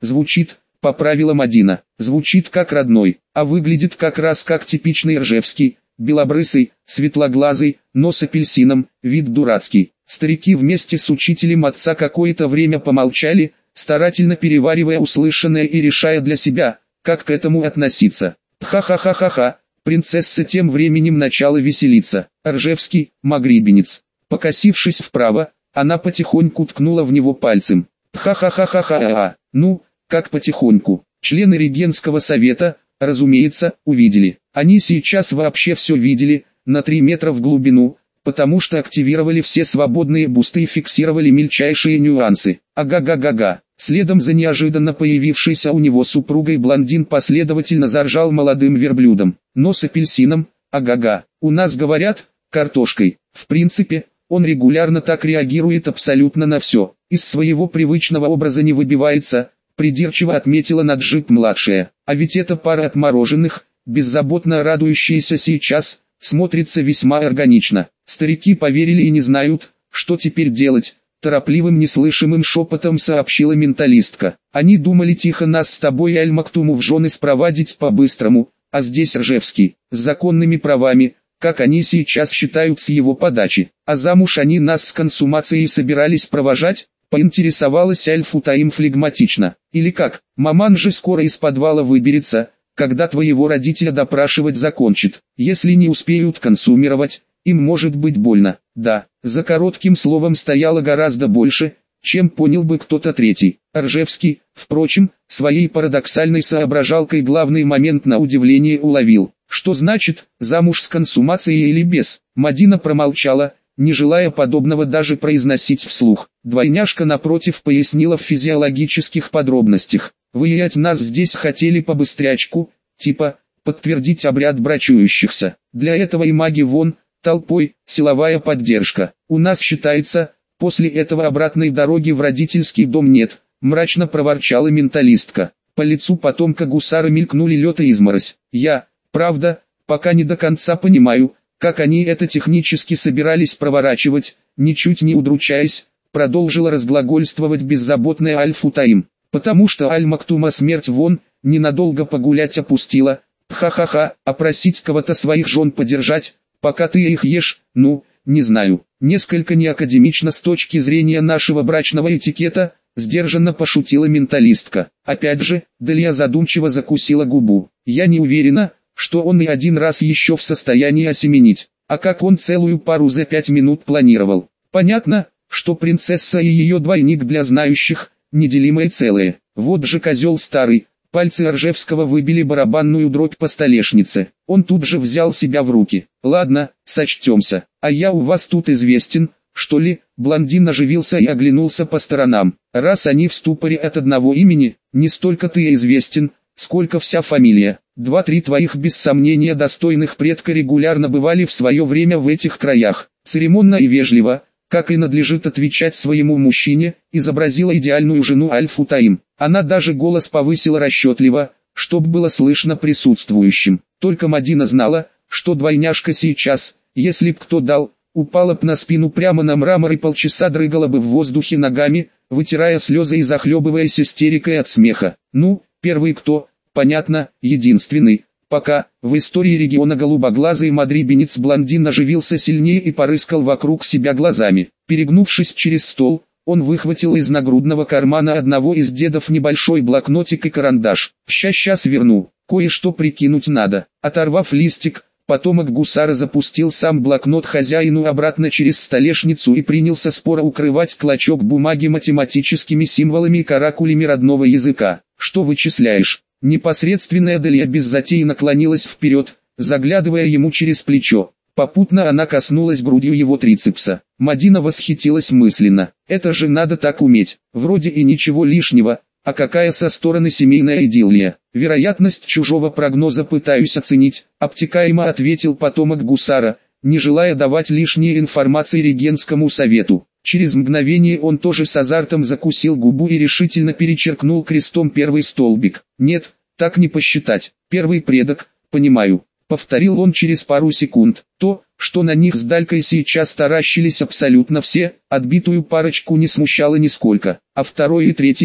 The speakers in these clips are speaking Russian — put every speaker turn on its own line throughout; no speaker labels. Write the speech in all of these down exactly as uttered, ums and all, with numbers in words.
звучит, поправила Мадина, звучит как родной, а выглядит как раз как типичный ржевский, белобрысый, светлоглазый, нос апельсином, вид дурацкий. Старики вместе с учителем отца какое-то время помолчали, старательно переваривая услышанное и решая для себя, как к этому относиться. Ха-ха-ха-ха-ха, принцесса тем временем начала веселиться. Ржевский, магрибинец. Покосившись вправо, она потихоньку ткнула в него пальцем. Ха-ха-ха-ха-ха-ха, ну, как потихоньку. Члены регентского совета, разумеется, увидели. Они сейчас вообще все видели, на три метра в глубину, потому что активировали все свободные бусты и фиксировали мельчайшие нюансы. Ага-га-га-га. Следом за неожиданно появившейся у него супругой блондин последовательно заржал молодым верблюдом. Нос апельсином, ага-га. У нас говорят, картошкой. В принципе, он регулярно так реагирует абсолютно на все. Из своего привычного образа не выбивается, придирчиво отметила Наджиб-младшая. А ведь эта пара отмороженных, беззаботно радующаяся сейчас, смотрится весьма органично. Старики поверили и не знают, что теперь делать. Торопливым неслышимым шепотом сообщила менталистка. Они думали тихо нас с тобой и Аль-Мактуму в жены спровадить по-быстрому, а здесь Ржевский, с законными правами, как они сейчас считают с его подачи. А замуж они нас с консумацией собирались провожать? Поинтересовалась Аль-Футаим флегматично. Или как, маман же скоро из подвала выберется, когда твоего родителя допрашивать закончит. Если не успеют консумировать, им может быть больно. Да, за коротким словом стояло гораздо больше, чем понял бы кто-то третий. Ржевский, впрочем, своей парадоксальной соображалкой главный момент на удивление уловил. Что значит, замуж с консумацией или без? Мадина промолчала, не желая подобного даже произносить вслух. Двойняшка напротив пояснила в физиологических подробностях. Выявить нас здесь хотели побыстрячку, типа, подтвердить обряд брачующихся. Для этого и маги вон, толпой, силовая поддержка. У нас считается, после этого обратной дороги в родительский дом нет, мрачно проворчала менталистка. По лицу потомка гусара мелькнули лед и изморозь. Я, правда, пока не до конца понимаю, как они это технически собирались проворачивать, ничуть не удручаясь, продолжила разглагольствовать беззаботная Аль-Футаим. Потому что Аль-Мактума смерть вон, ненадолго погулять опустила, ха-ха-ха, а просить кого-то своих жен подержать, пока ты их ешь, ну, не знаю, несколько неакадемично с точки зрения нашего брачного этикета, сдержанно пошутила менталистка. Опять же, Далия задумчиво закусила губу. Я не уверена, что он и один раз еще в состоянии осеменить, а как он целую пару за пять минут планировал. Понятно, что принцесса и ее двойник для знающих, неделимое целое. Вот же козел старый. Пальцы Ржевского выбили барабанную дробь по столешнице. Он тут же взял себя в руки. Ладно, сочтемся. А я у вас тут известен, что ли? Блондин оживился и оглянулся по сторонам. Раз они в ступоре от одного имени, не столько ты известен, сколько вся фамилия. Два-три твоих без сомнения достойных предка регулярно бывали в свое время в этих краях. Церемонно и вежливо, как и надлежит отвечать своему мужчине, изобразила идеальную жену Аль-Футаим. Она даже голос повысила расчетливо, чтоб было слышно присутствующим. Только Мадина знала, что двойняшка сейчас, если б кто дал, упала б на спину прямо на мрамор и полчаса дрыгала бы в воздухе ногами, вытирая слезы и захлебываясь истерикой от смеха. Ну, первый кто, понятно, единственный. Пока, в истории региона голубоглазый мадрибинец-блондин оживился сильнее и порыскал вокруг себя глазами. Перегнувшись через стол, он выхватил из нагрудного кармана одного из дедов небольшой блокнотик и карандаш. «Ща-щас верну, кое-что прикинуть надо». Оторвав листик, потомок гусара запустил сам блокнот хозяину обратно через столешницу и принялся споро укрывать клочок бумаги математическими символами и каракулями родного языка. «Что вычисляешь?» Непосредственная Далия без затеи наклонилась вперед, заглядывая ему через плечо. Попутно она коснулась грудью его трицепса. Мадина восхитилась мысленно. Это же надо так уметь. Вроде и ничего лишнего, а какая со стороны семейная идиллия. Вероятность чужого прогноза пытаюсь оценить, обтекаемо ответил потомок гусара, не желая давать лишней информации регентскому совету. Через мгновение он тоже с азартом закусил губу и решительно перечеркнул крестом первый столбик. Нет, так не посчитать. Первый предок, понимаю. Повторил он через пару секунд. То, что на них с Далькой сейчас таращились абсолютно все, отбитую парочку не смущало нисколько. А второй и третий кто?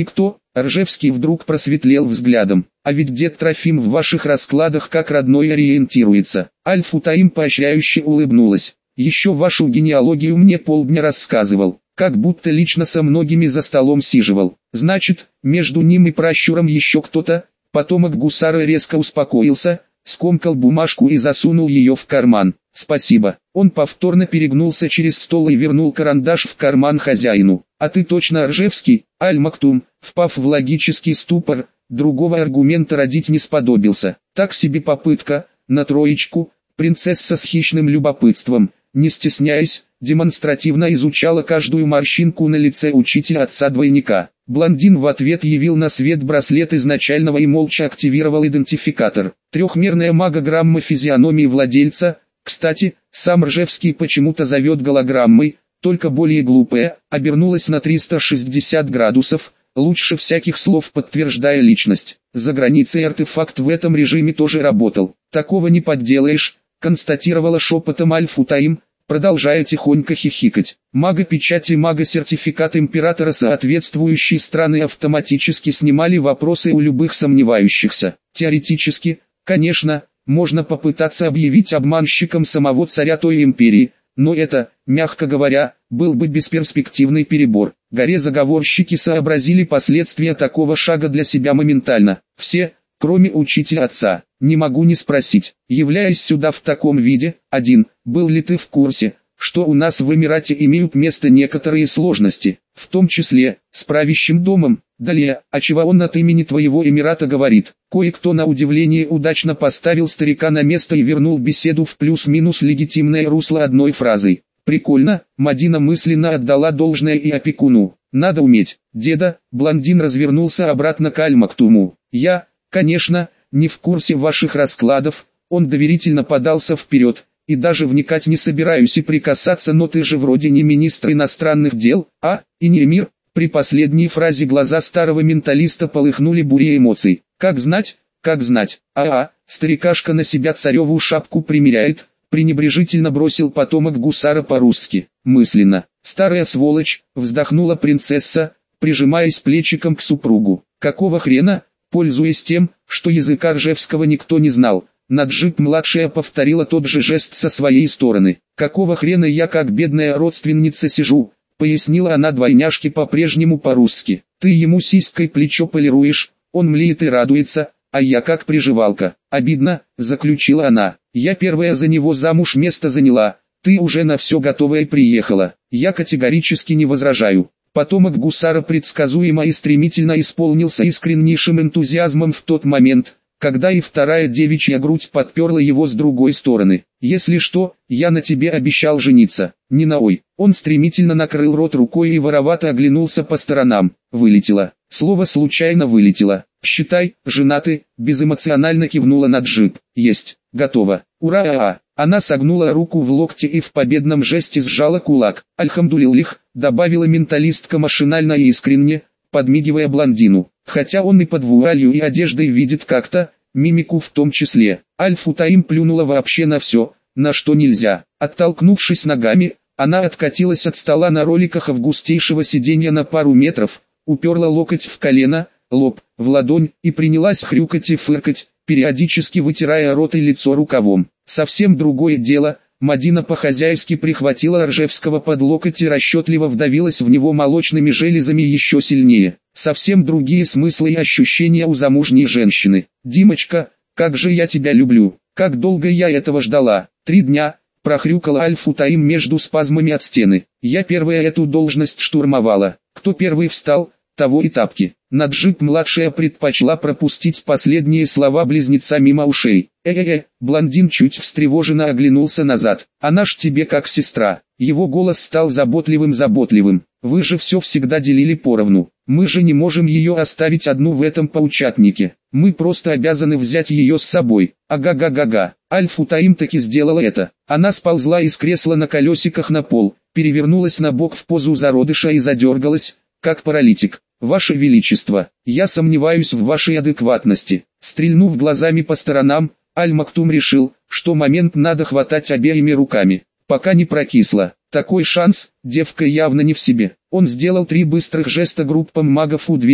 Ржевский вдруг просветлел взглядом. А ведь дед Трофим в ваших раскладах как родной ориентируется. Аль-Футаим поощряюще улыбнулась. Еще вашу генеалогию мне полдня рассказывал, как будто лично со многими за столом сиживал. Значит, между ним и пращуром еще кто-то. Потомок гусара резко успокоился, скомкал бумажку и засунул ее в карман. «Спасибо». Он повторно перегнулся через стол и вернул карандаш в карман хозяину. «А ты точно Ржевский?» Аль-Мактум, впав в логический ступор, другого аргумента родить не сподобился. Так себе попытка, на троечку. Принцесса с хищным любопытством, не стесняясь, демонстративно изучала каждую морщинку на лице учителя отца-двойника. Блондин в ответ явил на свет браслет изначального и молча активировал идентификатор. Трехмерная магограмма физиономии владельца, кстати, сам Ржевский почему-то зовет голограммой, только более глупая, обернулась на триста шестьдесят градусов, лучше всяких слов подтверждая личность. За границей артефакт в этом режиме тоже работал. Такого не подделаешь, констатировала шепотом Аль-Футаим, продолжая тихонько хихикать. Мага-печать и мага-сертификат императора соответствующей страны автоматически снимали вопросы у любых сомневающихся. Теоретически, конечно, можно попытаться объявить обманщиком самого царя той империи, но это, мягко говоря, был бы бесперспективный перебор. Горе-заговорщики сообразили последствия такого шага для себя моментально. Все, кроме учителя отца. Не могу не спросить, являясь сюда в таком виде, один, был ли ты в курсе, что у нас в Эмирате имеют место некоторые сложности, в том числе, с правящим домом. Далее, а чего он от имени твоего Эмирата говорит? Кое-кто на удивление удачно поставил старика на место и вернул беседу в плюс-минус легитимное русло одной фразой. Прикольно, Мадина мысленно отдала должное и опекуну. Надо уметь. Деда, блондин развернулся обратно к Аль-Мактуму. Я, конечно, не в курсе ваших раскладов, он доверительно подался вперед, и даже вникать не собираюсь и прикасаться, но ты же вроде не министр иностранных дел, а, и не эмир. При последней фразе глаза старого менталиста полыхнули бурей эмоций. Как знать, как знать, а-а, старикашка на себя цареву шапку примеряет, пренебрежительно бросил потомок гусара по-русски, мысленно. Старая сволочь, вздохнула принцесса, прижимаясь плечиком к супругу. Какого хрена? Пользуясь тем, что языка Ржевского никто не знал, Наджиб-младшая повторила тот же жест со своей стороны. «Какого хрена я как бедная родственница сижу?» — пояснила она двойняшке по-прежнему по-русски. «Ты ему сиськой плечо полируешь, он млеет и радуется, а я как приживалка. Обидно», — заключила она. «Я первая за него замуж место заняла, ты уже на все готовое приехала. Я категорически не возражаю». Потомок гусара предсказуемо и стремительно исполнился искреннейшим энтузиазмом в тот момент, когда и вторая девичья грудь подперла его с другой стороны. «Если что, я на тебе обещал жениться, не на ой». Он стремительно накрыл рот рукой и воровато оглянулся по сторонам. Вылетело. Слово случайно вылетело. «Считай, женаты», безэмоционально кивнула Наджиб. «Есть, готово. Ура!» -а -а. Она согнула руку в локте и в победном жесте сжала кулак. «Альхамдулиллих», добавила менталистка машинально и искренне, подмигивая блондину. Хотя он и под вуалью и одеждой видит как-то, мимику в том числе. Аль-Футаим плюнула вообще на все, на что нельзя. Оттолкнувшись ногами, она откатилась от стола на роликах августейшего сиденья на пару метров, уперла локоть в колено, лоб, в ладонь и принялась хрюкать и фыркать, периодически вытирая рот и лицо рукавом. Совсем другое дело, Мадина по-хозяйски прихватила Ржевского под локоть и расчетливо вдавилась в него молочными железами еще сильнее. Совсем другие смыслы и ощущения у замужней женщины. «Димочка, как же я тебя люблю, как долго я этого ждала». «Три дня», прохрюкала Аль-Футаим между спазмами от стены. «Я первая эту должность штурмовала. Кто первый встал, того и тапки». Наджиб-младшая предпочла пропустить последние слова близнеца мимо ушей. «Э-э-э», блондин чуть встревоженно оглянулся назад. «Она ж тебе как сестра». Его голос стал заботливым-заботливым. «Вы же все всегда делили поровну. Мы же не можем ее оставить одну в этом паучатнике. Мы просто обязаны взять ее с собой». Ага-га-га-га. Аль-Футаим таки сделала это. Она сползла из кресла на колесиках на пол, перевернулась на бок в позу зародыша и задергалась, как паралитик. «Ваше Величество, я сомневаюсь в вашей адекватности». Стрельнув глазами по сторонам, Аль-Мактум решил, что момент надо хватать обеими руками, пока не прокисло. Такой шанс, девка явно не в себе. Он сделал три быстрых жеста группам магов у дверей.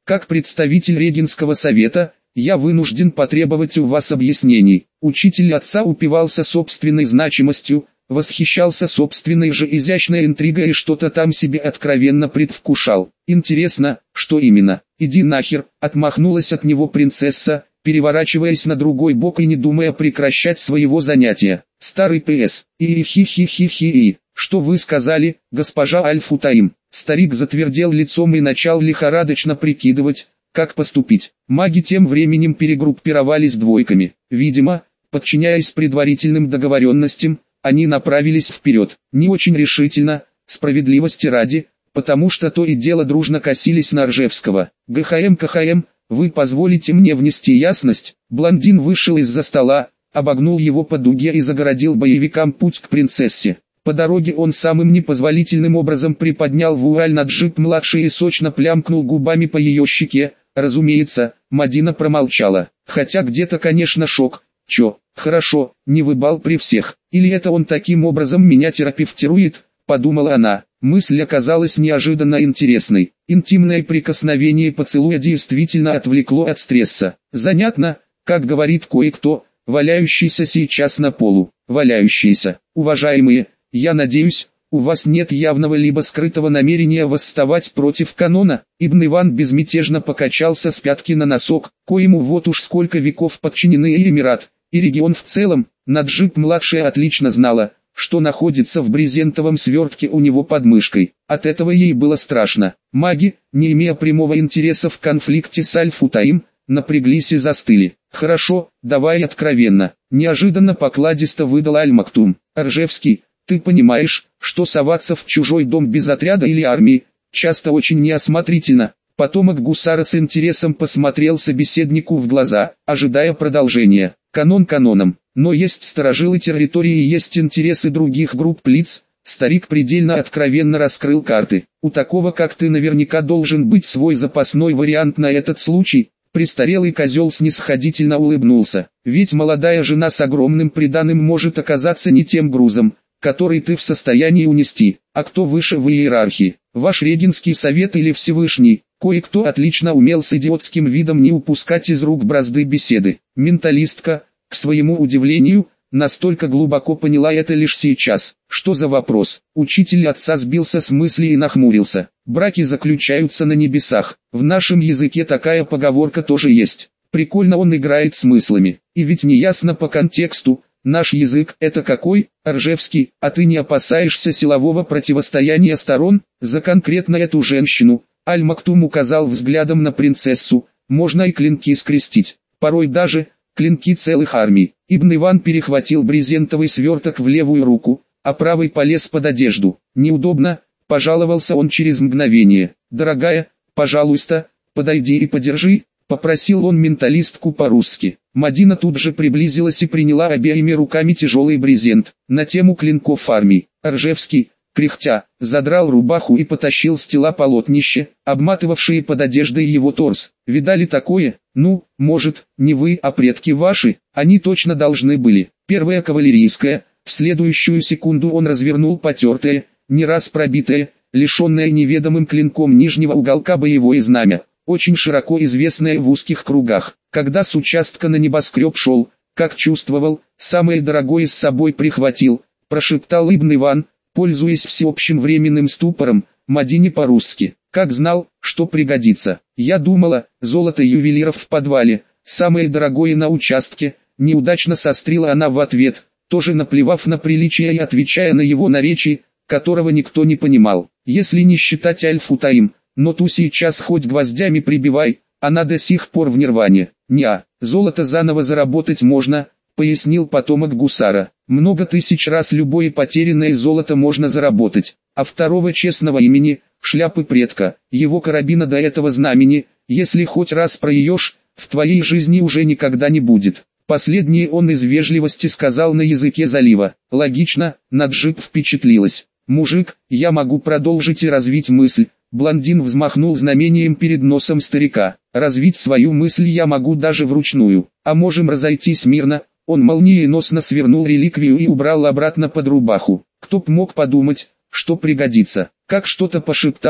Как представитель Регенского совета, я вынужден потребовать у вас объяснений. Учитель отца упивался собственной значимостью, восхищался собственной же изящной интригой и что-то там себе откровенно предвкушал. Интересно, что именно? Иди нахер, отмахнулась от него принцесса, переворачиваясь на другой бок и не думая прекращать своего занятия. Старый ПС. И-хи-хи-хи-хи-и. Что вы сказали, госпожа Аль-Футаим? Старик затвердел лицом и начал лихорадочно прикидывать, как поступить. Маги тем временем перегруппировались двойками. Видимо, подчиняясь предварительным договоренностям, они направились вперед. Не очень решительно, справедливости ради, потому что то и дело дружно косились на Ржевского. ГХМ КХМ, вы позволите мне внести ясность? Блондин вышел из-за стола, обогнул его по дуге и загородил боевикам путь к принцессе. По дороге он самым непозволительным образом приподнял вуаль над Джип-младший и сочно плямкнул губами по ее щеке. Разумеется, Мадина промолчала. Хотя где-то, конечно, шок. Чё, хорошо, не выбал при всех. Или это он таким образом меня терапевтирует, подумала она. Мысль оказалась неожиданно интересной. Интимное прикосновение поцелуя действительно отвлекло от стресса. Занятно, как говорит кое-кто, валяющийся сейчас на полу. Валяющийся. Уважаемые, я надеюсь, у вас нет явного либо скрытого намерения восставать против канона. Ибн Иван безмятежно покачался с пятки на носок, коему вот уж сколько веков подчинены и Эмират, и регион в целом. Наджиб-младшая отлично знала, что находится в брезентовом свертке у него под мышкой. От этого ей было страшно. Маги, не имея прямого интереса в конфликте с Аль-Футаим, напряглись и застыли. «Хорошо, давай откровенно», — неожиданно покладисто выдал Аль-Мактум. «Ржевский, ты понимаешь, что соваться в чужой дом без отряда или армии, часто очень неосмотрительно». Потомок гусара с интересом посмотрел собеседнику в глаза, ожидая продолжения. Канон каноном, но есть сторожилы территории и есть интересы других групп лиц. Старик предельно откровенно раскрыл карты. У такого как ты наверняка должен быть свой запасной вариант на этот случай. Престарелый козел снисходительно улыбнулся. Ведь молодая жена с огромным приданым может оказаться не тем грузом, который ты в состоянии унести. А кто выше в иерархии? Ваш Регенский совет или Всевышний? Кое-кто отлично умел с идиотским видом не упускать из рук бразды беседы. Менталистка, к своему удивлению, настолько глубоко поняла это лишь сейчас. Что за вопрос? Учитель отца сбился с мысли и нахмурился. Браки заключаются на небесах. В нашем языке такая поговорка тоже есть. Прикольно он играет смыслами. И ведь не ясно по контексту, наш язык это какой? Ржевский, а ты не опасаешься силового противостояния сторон? За конкретно эту женщину Аль-Мактум указал взглядом на принцессу. Можно и клинки скрестить. Порой даже клинки целых армий. Ибн Иван перехватил брезентовый сверток в левую руку, а правой полез под одежду. Неудобно, пожаловался он через мгновение. «Дорогая, пожалуйста, подойди и подержи», — попросил он менталистку по-русски. Мадина тут же приблизилась и приняла обеими руками тяжелый брезент. На тему клинков армий. Ржевский, кряхтя, задрал рубаху и потащил с тела полотнище, обматывавшие под одеждой его торс. Видали такое? Ну, может, не вы, а предки ваши, они точно должны были. Первая кавалерийская, в следующую секунду он развернул потертое, не раз пробитое, лишенное неведомым клинком нижнего уголка боевое знамя, очень широко известное в узких кругах. Когда с участка на небоскреб шел, как чувствовал, самое дорогое с собой прихватил, прошептал Ибн Иван, пользуясь всеобщим временным ступором, Мадине по-русски. Как знал, что пригодится. Я думала, золото ювелиров в подвале, самое дорогое на участке, неудачно сострила она в ответ, тоже наплевав на приличие и отвечая на его наречие, которого никто не понимал. Если не считать Аль-Футаим, но ту сейчас хоть гвоздями прибивай, она до сих пор в нирване. Неа, золото заново заработать можно, пояснил потомок гусара. Много тысяч раз любое потерянное золото можно заработать, а второго честного имени, шляпы предка, его карабина до этого знамени, если хоть раз проеешь, в твоей жизни уже никогда не будет. Последнее он из вежливости сказал на языке залива. Логично, Наджиб впечатлилась. Мужик, я могу продолжить и развить мысль. Блондин взмахнул знамением перед носом старика. Развить свою мысль я могу даже вручную, а можем разойтись мирно. Он молниеносно свернул реликвию и убрал обратно под рубаху. Кто б мог подумать, что пригодится. Как что-то пошептала,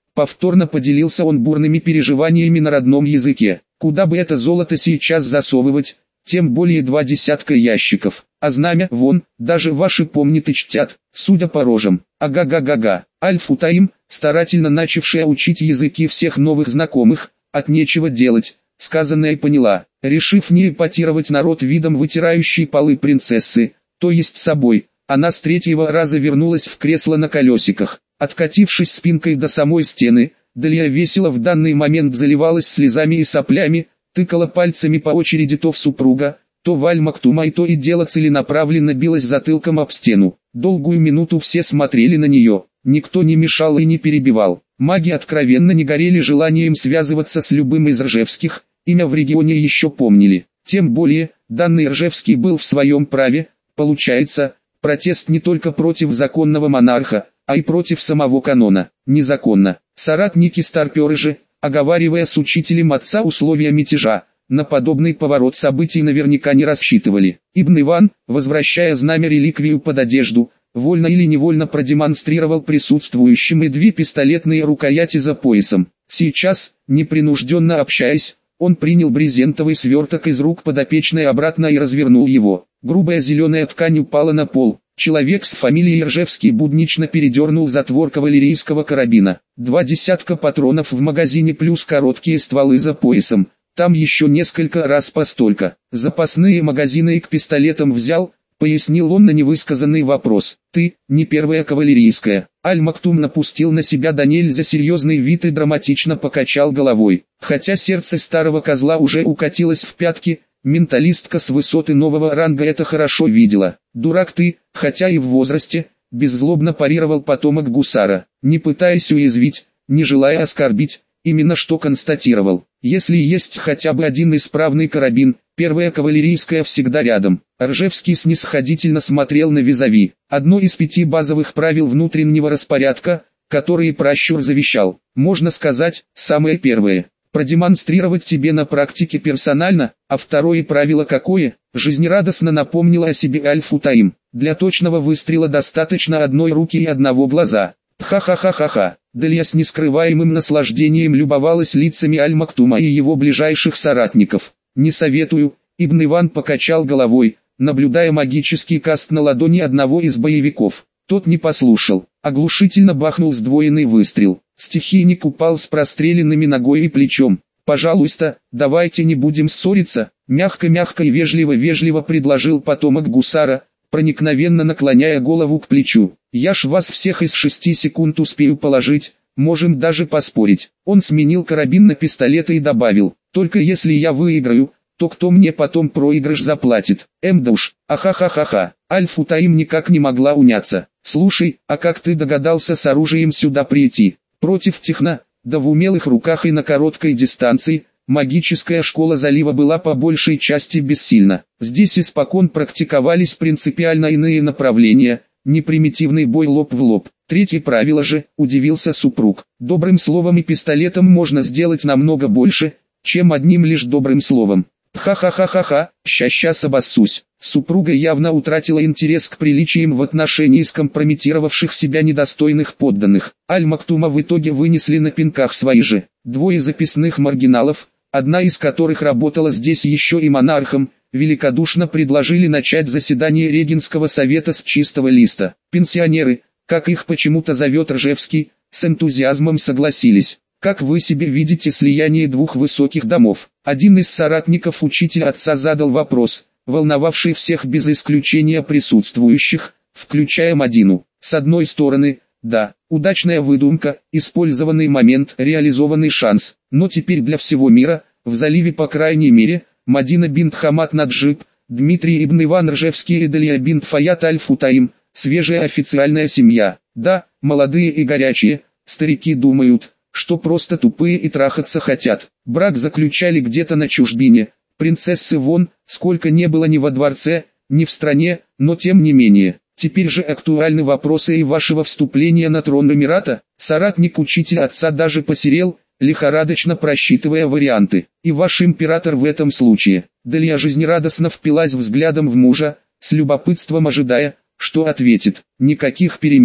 Повторно поделился он бурными переживаниями на родном языке. Куда бы это золото сейчас засовывать, тем более два десятка ящиков. А знамя, вон, даже ваши помнят и чтят, судя по рожам. Ага-га-га-га. Аль-Футаим, старательно начавшая учить языки всех новых знакомых, от нечего делать, сказанное поняла, решив не эпатировать народ видом вытирающей полы принцессы, то есть собой. Она с третьего раза вернулась в кресло на колесиках. Откатившись спинкой до самой стены, Далия весело в данный момент заливалась слезами и соплями, тыкала пальцами по очереди то в супруга, то в Аль-Мактума и то и дело целенаправленно билась затылком об стену. Долгую минуту все смотрели на нее, никто не мешал и не перебивал. Маги откровенно не горели желанием связываться с любым из ржевских, имя в регионе еще помнили. Тем более, данный Ржевский был в своем праве, получается, протест не только против законного монарха, а и против самого канона. Незаконно. Соратники-старперы же, оговаривая с учителем отца условия мятежа, на подобный поворот событий наверняка не рассчитывали. Ибн Иван, возвращая знамя-реликвию под одежду, вольно или невольно продемонстрировал присутствующим и две пистолетные рукояти за поясом. Сейчас, непринужденно общаясь, он принял брезентовый сверток из рук подопечной обратно и развернул его. Грубая зеленая ткань упала на пол. Человек с фамилией Ржевский буднично передернул затвор кавалерийского карабина. Два десятка патронов в магазине плюс короткие стволы за поясом. Там еще несколько раз по столько. Запасные магазины и к пистолетам взял, пояснил он на невысказанный вопрос. Ты, не первая кавалерийская. Аль-Мактум напустил на себя до нельзя серьезный вид и драматично покачал головой. Хотя сердце старого козла уже укатилось в пятки, менталистка с высоты нового ранга это хорошо видела. Дурак ты, хотя и в возрасте, беззлобно парировал потомок гусара, не пытаясь уязвить, не желая оскорбить, именно что констатировал. Если есть хотя бы один исправный карабин, первая кавалерийская всегда рядом. Ржевский снисходительно смотрел на визави. Одно из пяти базовых правил внутреннего распорядка, которые пращур завещал. Можно сказать, самое первое. Продемонстрировать тебе на практике персонально, а второе правило какое? Жизнерадостно напомнила о себе Аль-Футаим. Для точного выстрела достаточно одной руки и одного глаза. Ха-ха-ха-ха-ха. Далия с нескрываемым наслаждением любовалась лицами Аль-Мактума и его ближайших соратников. «Не советую», Ибн Иван покачал головой, наблюдая магический каст на ладони одного из боевиков. Тот не послушал. Оглушительно бахнул сдвоенный выстрел. Стихийник упал с простреленными ногой и плечом. «Пожалуйста, давайте не будем ссориться», мягко-мягко и вежливо-вежливо предложил потомок гусара, проникновенно наклоняя голову к плечу. «Я ж вас всех из шести секунд успею положить, можем даже поспорить». Он сменил карабин на пистолет и добавил: «Только если я выиграю, то кто мне потом проигрыш заплатит?» Эм да уж, ахахахаха. Аль-Футаим никак не могла уняться. «Слушай, а как ты догадался с оружием сюда прийти? Против техно, да в умелых руках и на короткой дистанции, магическая школа залива была по большей части бессильна. Здесь испокон практиковались принципиально иные направления, не примитивный бой лоб в лоб. Третье правило же, удивился супруг. Добрым словом и пистолетом можно сделать намного больше, чем одним лишь добрым словом. Ха-ха-ха-ха-ха, ща-щас обоссусь. Супруга явно утратила интерес к приличиям в отношении скомпрометировавших себя недостойных подданных. Аль-Мактума в итоге вынесли на пинках свои же. Двое записных маргиналов, одна из которых работала здесь еще и монархом, великодушно предложили начать заседание Регенского совета с чистого листа. Пенсионеры, как их почему-то зовет Ржевский, с энтузиазмом согласились. Как вы себе видите слияние двух высоких домов? Один из соратников учителя отца задал вопрос, волновавший всех без исключения присутствующих, включая Мадину. С одной стороны, да, удачная выдумка, использованный момент, реализованный шанс, но теперь для всего мира, в заливе по крайней мере, Мадина бинт Хамад Наджиб, Дмитрий ибн Иван Ржевский и Далия бинт Фаят Аль-Футаим, свежая официальная семья. Да, молодые и горячие, старики думают, что просто тупые и трахаться хотят. Брак заключали где-то на чужбине, принцессы вон, сколько не было ни во дворце, ни в стране, но тем не менее. Теперь же актуальны вопросы и вашего вступления на трон Эмирата. Соратник учителя отца даже посерел, лихорадочно просчитывая варианты. И ваш император в этом случае. Далия жизнерадостно впилась взглядом в мужа, с любопытством ожидая, что ответит. Никаких перемен.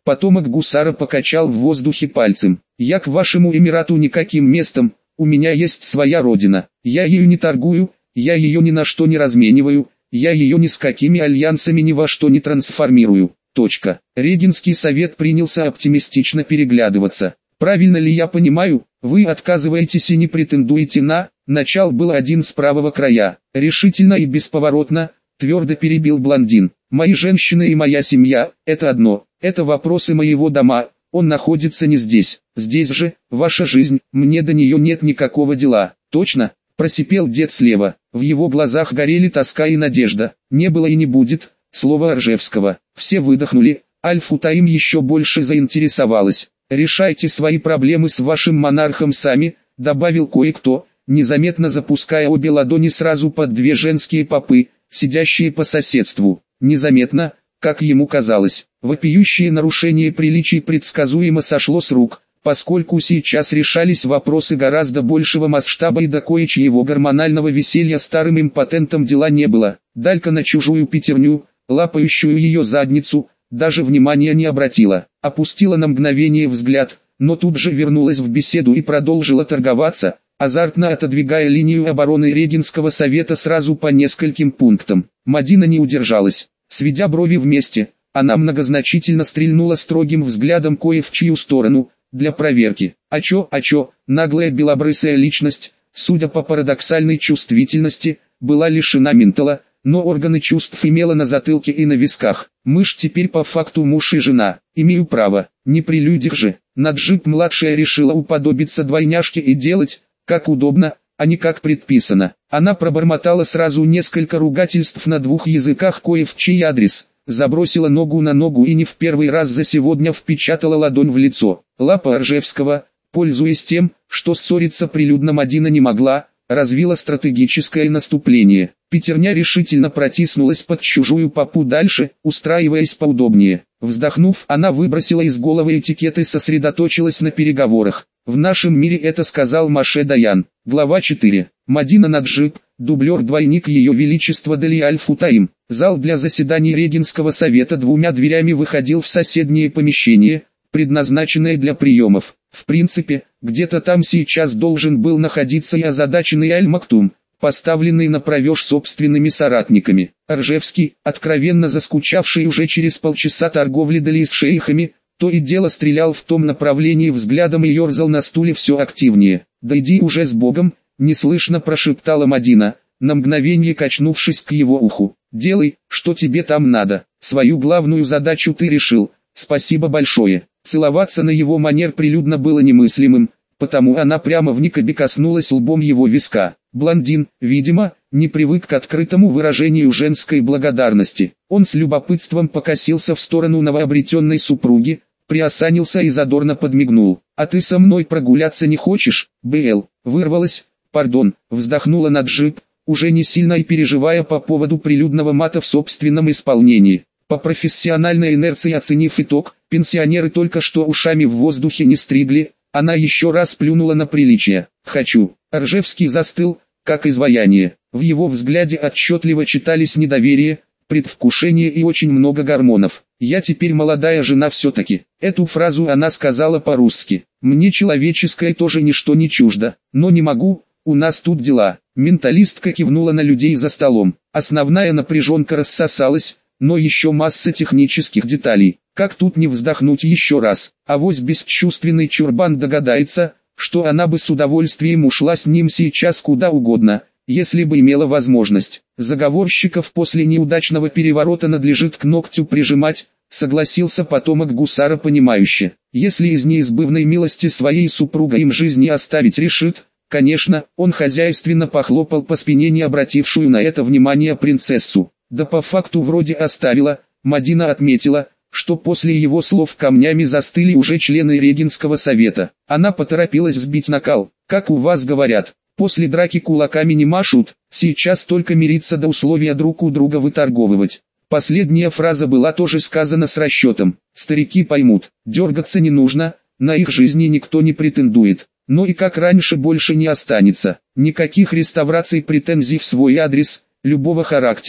Потомок гусара покачал в воздухе пальцем. «Я к вашему эмирату никаким местом, у меня есть своя родина. Я ею не торгую, я ее ни на что не размениваю, я ее ни с какими альянсами ни во что не трансформирую». Точка. Регенский совет принялся оптимистично переглядываться. «Правильно ли я понимаю, вы отказываетесь и не претендуете на...» Начал был один с правого края. Решительно и бесповоротно, твердо перебил блондин. «Мои женщины и моя семья – это одно, это вопросы моего дома, он находится не здесь. Здесь же, ваша жизнь, мне до нее нет никакого дела». «Точно?» – просипел дед слева. В его глазах горели тоска и надежда. «Не было и не будет», слово Ржевского. Все выдохнули, Аль-Футаим еще больше заинтересовалась. «Решайте свои проблемы с вашим монархом сами», добавил кое-кто, незаметно запуская обе ладони сразу под две женские попы, сидящие по соседству. Незаметно, как ему казалось, вопиющее нарушение приличий предсказуемо сошло с рук, поскольку сейчас решались вопросы гораздо большего масштаба и до кое-чьего гормонального веселья старым импотентам дела не было. Далька на чужую пятерню, лапающую ее задницу, даже внимания не обратила, опустила на мгновение взгляд, но тут же вернулась в беседу и продолжила торговаться, азартно отодвигая линию обороны Регенского совета сразу по нескольким пунктам. Мадина не удержалась, сведя брови вместе, она многозначительно стрельнула строгим взглядом кое в чью сторону, для проверки. А чё, а чё, наглая белобрысая личность, судя по парадоксальной чувствительности, была лишена ментала, но органы чувств имела на затылке и на висках. Мы ж теперь по факту муж и жена, имею право, не при людях же. Наджиб-младшая решила уподобиться двойняшке и делать, как удобно, а не как предписано. Она пробормотала сразу несколько ругательств на двух языках кое в чей адрес, забросила ногу на ногу и не в первый раз за сегодня впечатала ладонь в лицо. Лапа Ржевского, пользуясь тем, что ссориться прилюдно Мадина не могла, развила стратегическое наступление. Пятерня решительно протиснулась под чужую попу дальше, устраиваясь поудобнее. Вздохнув, она выбросила из головы этикет и сосредоточилась на переговорах. В нашем мире это сказал Моше Даян. Глава четыре. Мадина Наджиб, дублер-двойник Ее Величества Дали Аль-Футаим. Зал для заседаний Регенского совета двумя дверями выходил в соседнее помещение, предназначенное для приемов. В принципе, где-то там сейчас должен был находиться и озадаченный Аль-Мактум, поставленный на провеж собственными соратниками. Ржевский, откровенно заскучавший уже через полчаса торговли Дали с шейхами, то и дело стрелял в том направлении взглядом и ерзал на стуле все активнее. «Да иди уже с Богом», — неслышно прошептала Мадина, на мгновение качнувшись к его уху. «Делай, что тебе там надо, свою главную задачу ты решил, спасибо большое». Целоваться на его манер прилюдно было немыслимым, потому она прямо в никобе коснулась лбом его виска. Блондин, видимо, не привык к открытому выражению женской благодарности. Он с любопытством покосился в сторону новообретенной супруги, приосанился и задорно подмигнул. «А ты со мной прогуляться не хочешь, Б.Л.?» Вырвалась, пардон, вздохнула Наджиб, уже не сильно и переживая по поводу прилюдного мата в собственном исполнении. По профессиональной инерции оценив итог, пенсионеры только что ушами в воздухе не стригли, она еще раз плюнула на приличие. «Хочу». Ржевский застыл, как изваяние. В его взгляде отчетливо читались недоверие, предвкушение и очень много гормонов. «Я теперь молодая жена все-таки». Эту фразу она сказала по-русски. «Мне человеческое тоже ничто не чуждо, но не могу, у нас тут дела». Менталистка кивнула на людей за столом. Основная напряженка рассосалась, но еще масса технических деталей. Как тут не вздохнуть еще раз? Авось бесчувственный чурбан догадается, что она бы с удовольствием ушла с ним сейчас куда угодно, если бы имела возможность. Заговорщиков после неудачного переворота надлежит к ногтю прижимать, согласился потомок гусара понимающе. Если из неизбывной милости своей супруга им жизни оставить решит, конечно, он хозяйственно похлопал по спине не обратившую на это внимание принцессу. Да по факту вроде оставила. Мадина отметила, что после его слов камнями застыли уже члены Регенского совета. Она поторопилась сбить накал. «Как у вас говорят, после драки кулаками не машут, сейчас только мириться до условия друг у друга выторговывать». Последняя фраза была тоже сказана с расчетом. Старики поймут, дергаться не нужно, на их жизни никто не претендует. Но и как раньше больше не останется. Никаких реставраций претензий в свой адрес, любого характера.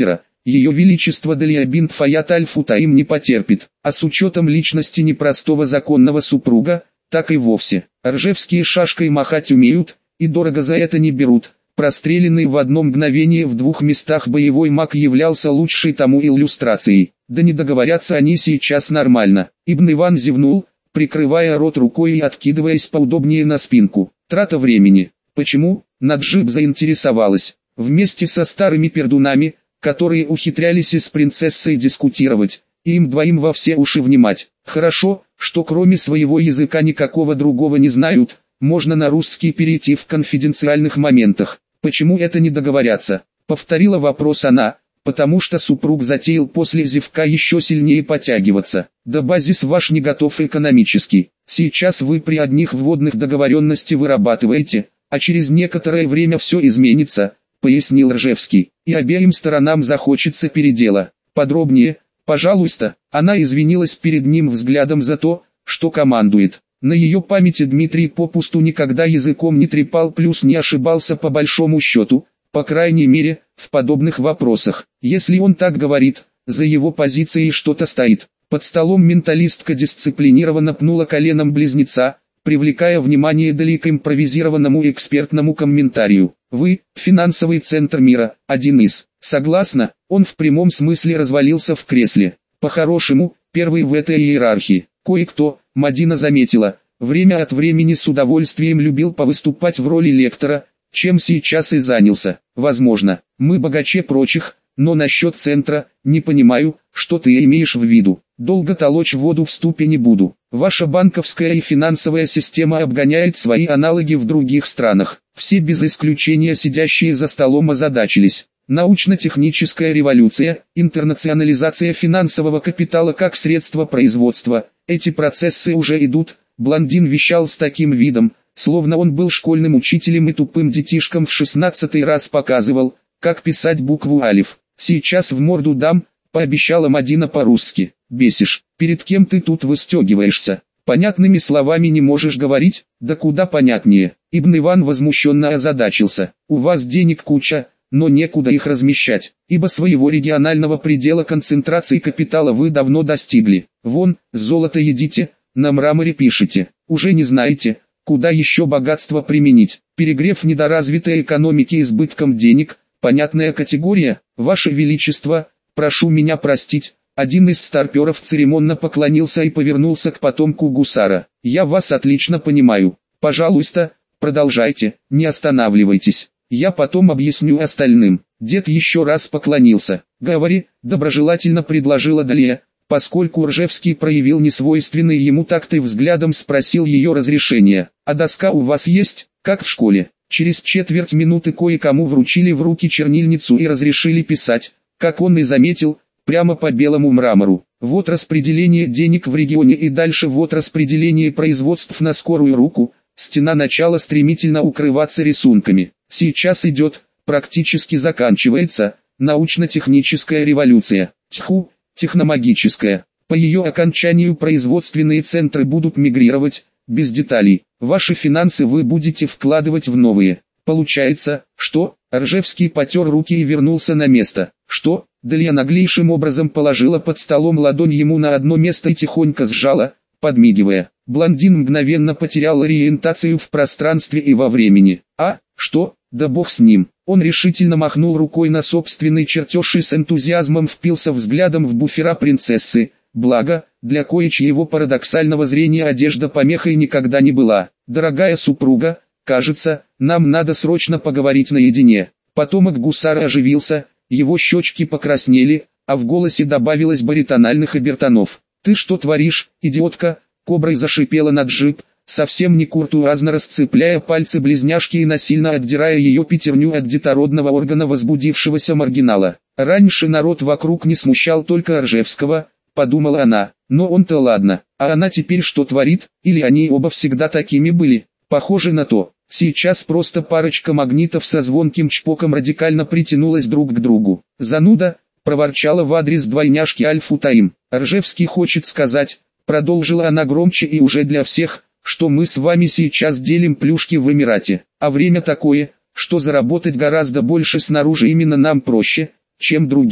ее величество Далия бинт Фаят аль-Футаим не потерпит, а с учетом личности непростого законного супруга, так и вовсе. Ржевские шашкой махать умеют, и дорого за это не берут. Простреленный в одно мгновение в двух местах боевой маг являлся лучшей тому иллюстрацией. Да не договорятся они сейчас нормально. Ибн Иван зевнул, прикрывая рот рукой и откидываясь поудобнее на спинку. Трата времени. Почему? Наджиб заинтересовалась. Вместе со старыми пердунами, которые ухитрялись и с принцессой дискутировать, и им двоим во все уши внимать. Хорошо, что кроме своего языка никакого другого не знают, можно на русский перейти в конфиденциальных моментах. Почему это не договорятся? Повторила вопрос она, потому что супруг затеял после зевка еще сильнее потягиваться. Да базис ваш не готов экономически. Сейчас вы при одних вводных договоренности вырабатываете, а через некоторое время все изменится, пояснил Ржевский, и обеим сторонам захочется передела. Подробнее, пожалуйста. Она извинилась перед ним взглядом за то, что командует. На ее памяти Дмитрий попусту никогда языком не трепал, плюс не ошибался по большому счету, по крайней мере, в подобных вопросах. Если он так говорит, за его позицией что-то стоит. Под столом менталистка дисциплинированно пнула коленом близнеца, привлекая внимание Дали к импровизированному экспертному комментарию. Вы, финансовый центр мира, один из. Согласна, он в прямом смысле развалился в кресле. По-хорошему, первый в этой иерархии. Кое-кто, Мадина заметила, время от времени с удовольствием любил повыступать в роли лектора, чем сейчас и занялся. Возможно, мы богаче прочих, но насчет центра, не понимаю, что ты имеешь в виду. Долго толочь воду в ступе не буду. Ваша банковская и финансовая система обгоняет свои аналоги в других странах. Все без исключения сидящие за столом озадачились. Научно-техническая революция, интернационализация финансового капитала как средство производства. Эти процессы уже идут. Блондин вещал с таким видом, словно он был школьным учителем и тупым детишкам в шестнадцатый раз показывал, как писать букву алиф. Сейчас в морду дам, пообещала Мадина по-русски. Бесишь, перед кем ты тут выстегиваешься? Понятными словами не можешь говорить? Да куда понятнее. Ибн Иван возмущенно озадачился. У вас денег куча, но некуда их размещать, ибо своего регионального предела концентрации капитала вы давно достигли. Вон, золото едите, на мраморе пишете. Уже не знаете, куда еще богатство применить. Перегрев недоразвитой экономики избытком денег, понятная категория. Ваше Величество, прошу меня простить. Один из старперов церемонно поклонился и повернулся к потомку гусара. Я вас отлично понимаю. Пожалуйста, продолжайте, не останавливайтесь. Я потом объясню остальным. Дед еще раз поклонился. Говори, доброжелательно предложила Далия, поскольку Ржевский проявил несвойственный ему такт и взглядом спросил ее разрешения. А доска у вас есть, как в школе? Через четверть минуты кое-кому вручили в руки чернильницу и разрешили писать, как он и заметил, прямо по белому мрамору. Вот распределение денег в регионе и дальше вот распределение производств на скорую руку. Стена начала стремительно укрываться рисунками. Сейчас идет, практически заканчивается, научно-техническая революция. Тьфу, техномагическая. По ее окончанию производственные центры будут мигрировать, без деталей. Ваши финансы вы будете вкладывать в новые. Получается, что? Ржевский потер руки и вернулся на место. Что? Далия наглейшим образом положила под столом ладонь ему на одно место и тихонько сжала, подмигивая. Блондин мгновенно потерял ориентацию в пространстве и во времени. А, что? Да бог с ним. Он решительно махнул рукой на собственный чертеж и с энтузиазмом впился взглядом в буфера принцессы. Благо, для кое-чьего парадоксального зрения одежда помехой никогда не была. Дорогая супруга, кажется, нам надо срочно поговорить наедине. Потомок гусара оживился, его щечки покраснели, а в голосе добавилось баритональных обертонов. Ты что творишь, идиотка? Коброй зашипела Наджиб, совсем не куртуазно расцепляя пальцы близняшки и насильно отдирая ее пятерню от детородного органа возбудившегося маргинала. Раньше народ вокруг не смущал только Ржевского, подумала она, но он-то ладно, а она теперь что творит, или они оба всегда такими были? Похоже на то. Сейчас просто парочка магнитов со звонким чпоком радикально притянулась друг к другу. Зануда, проворчала в адрес двойняшки Аль-Футаим. Ржевский хочет сказать, продолжила она громче и уже для всех, что мы с вами сейчас делим плюшки в Эмирате, а время такое, что заработать гораздо больше снаружи именно нам проще, чем другим.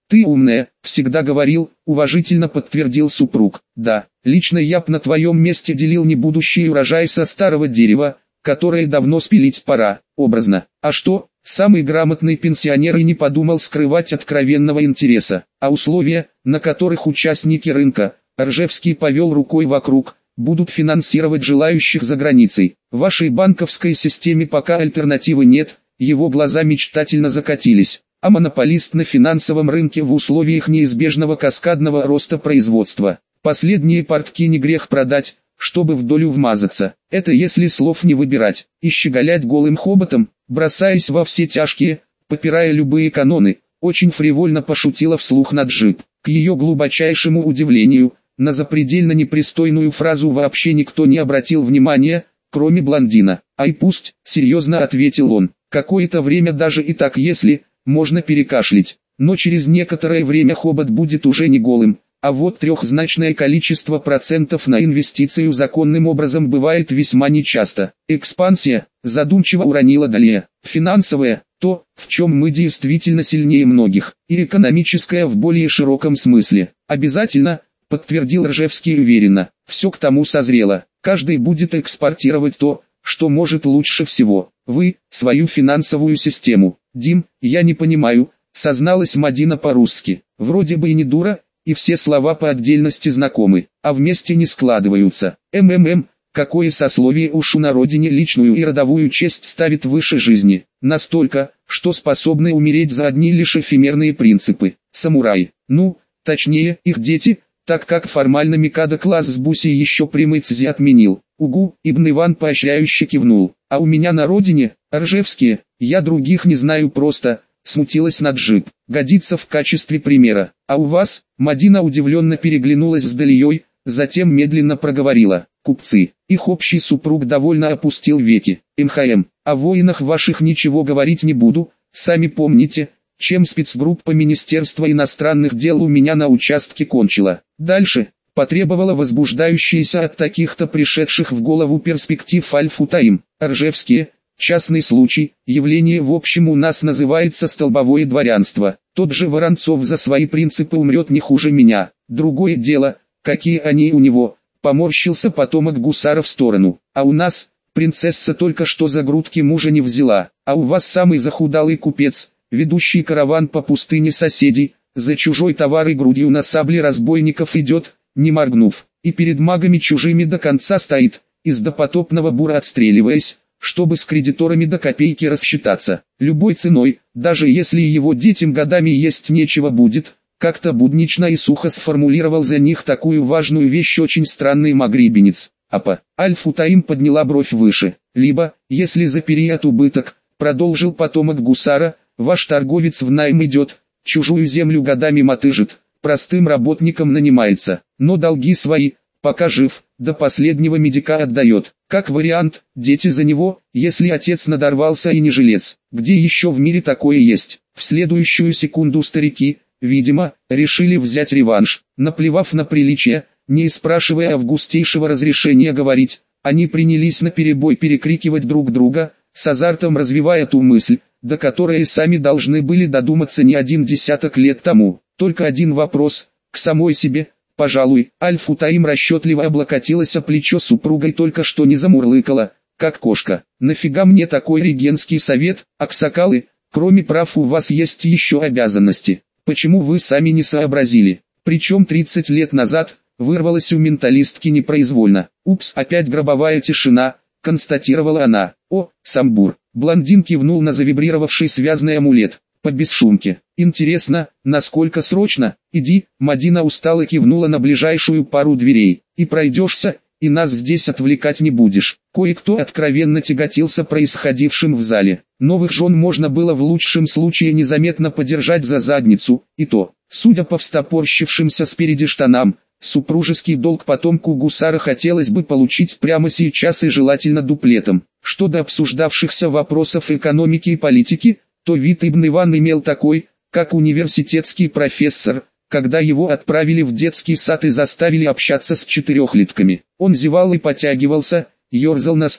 Ты умная, всегда говорил, уважительно подтвердил супруг. Да, лично я б на твоем месте делил не будущий урожай со старого дерева, которое давно спилить пора, образно. А что, самый грамотный пенсионер и не подумал скрывать откровенного интереса, а условия, на которых участники рынка, Ржевский повел рукой вокруг, будут финансировать желающих за границей. В вашей банковской системе пока альтернативы нет, его глаза мечтательно закатились. А монополист на финансовом рынке в условиях неизбежного каскадного роста производства. Последние портки не грех продать, чтобы в долю вмазаться. Это если слов не выбирать, и щеголять голым хоботом, бросаясь во все тяжкие, попирая любые каноны, очень фривольно пошутила вслух Наджиб. К ее глубочайшему удивлению, на запредельно непристойную фразу вообще никто не обратил внимания, кроме блондина. «Ай пусть», серьезно ответил он, «какое-то время даже и так если, можно перекашлять, но через некоторое время хобот будет уже не голым». А вот трехзначное количество процентов на инвестицию законным образом бывает весьма нечасто. Экспансия, задумчиво уронила Далия, финансовая, то, в чем мы действительно сильнее многих, и экономическая в более широком смысле. Обязательно, подтвердил Ржевский уверенно, все к тому созрело, каждый будет экспортировать то, что может лучше всего. Вы, свою финансовую систему. Дим, я не понимаю, созналась Мадина по-русски, вроде бы и не дура, и все слова по отдельности знакомы, а вместе не складываются. МММ, какое сословие уж на родине личную и родовую честь ставит выше жизни, настолько, что способны умереть за одни лишь эфемерные принципы. Самураи, ну, точнее, их дети, так как формально Микадо класс с Буси еще прямой цзи отменил. Угу, Ибн Иван поощряюще кивнул. А у меня на родине, Ржевские, я других не знаю просто... Смутилась Наджиб, годится в качестве примера. А у вас, Мадина удивленно переглянулась с Далией, затем медленно проговорила, купцы. Их общий супруг довольно опустил веки. МХМ, о воинах ваших ничего говорить не буду, сами помните, чем спецгруппа Министерства иностранных дел у меня на участке кончила. Дальше, потребовала возбуждающаяся от таких-то пришедших в голову перспектив Аль-Футаим, Ржевские. Частный случай, явление в общем у нас называется столбовое дворянство. Тот же Воронцов за свои принципы умрет не хуже меня. Другое дело, какие они у него, поморщился потомок гусара в сторону. А у нас, принцесса только что за грудки мужа не взяла. А у вас самый захудалый купец, ведущий караван по пустыне соседей, за чужой товар и грудью на сабле разбойников идет, не моргнув, и перед магами чужими до конца стоит, из допотопного бура отстреливаясь, чтобы с кредиторами до копейки рассчитаться, любой ценой, даже если его детям годами есть нечего будет, как-то буднично и сухо сформулировал за них такую важную вещь очень странный магрибинец. Апа, Аль-Футаим подняла бровь выше, либо, если за период убыток, продолжил потомок гусара, ваш торговец в найм идет, чужую землю годами мотыжит, простым работникам нанимается, но долги свои, пока жив, до последнего медика отдает. Как вариант, дети за него, если отец надорвался и не жилец. Где еще в мире такое есть? В следующую секунду старики, видимо, решили взять реванш. Наплевав на приличие, не спрашивая августейшего разрешения говорить, они принялись наперебой перекрикивать друг друга, с азартом развивая ту мысль, до которой сами должны были додуматься не один десяток лет тому. Только один вопрос, к самой себе. Пожалуй, Аль-Футаим расчетливо облокотилась о плечо супруга и только что не замурлыкала, как кошка. Нафига мне такой регентский совет, аксакалы, кроме прав у вас есть еще обязанности. Почему вы сами не сообразили? Причем тридцать лет назад, вырвалась у менталистки непроизвольно. Упс, опять гробовая тишина, констатировала она. О, самбур. Блондин кивнул на завибрировавший связный амулет. По бесшумке. Интересно, насколько срочно? Иди, Мадина устало кивнула на ближайшую пару дверей. И пройдешься, и нас здесь отвлекать не будешь. Кое-кто откровенно тяготился происходившим в зале. Новых жен можно было в лучшем случае незаметно подержать за задницу, и то, судя по встопорщившимся спереди штанам, супружеский долг потомку гусара хотелось бы получить прямо сейчас и желательно дуплетом. Что до обсуждавшихся вопросов экономики и политики, то вид Ибн Иван имел такой, как университетский профессор, когда его отправили в детский сад и заставили общаться с четырехлетками. Он зевал и потягивался, ерзал на стуле.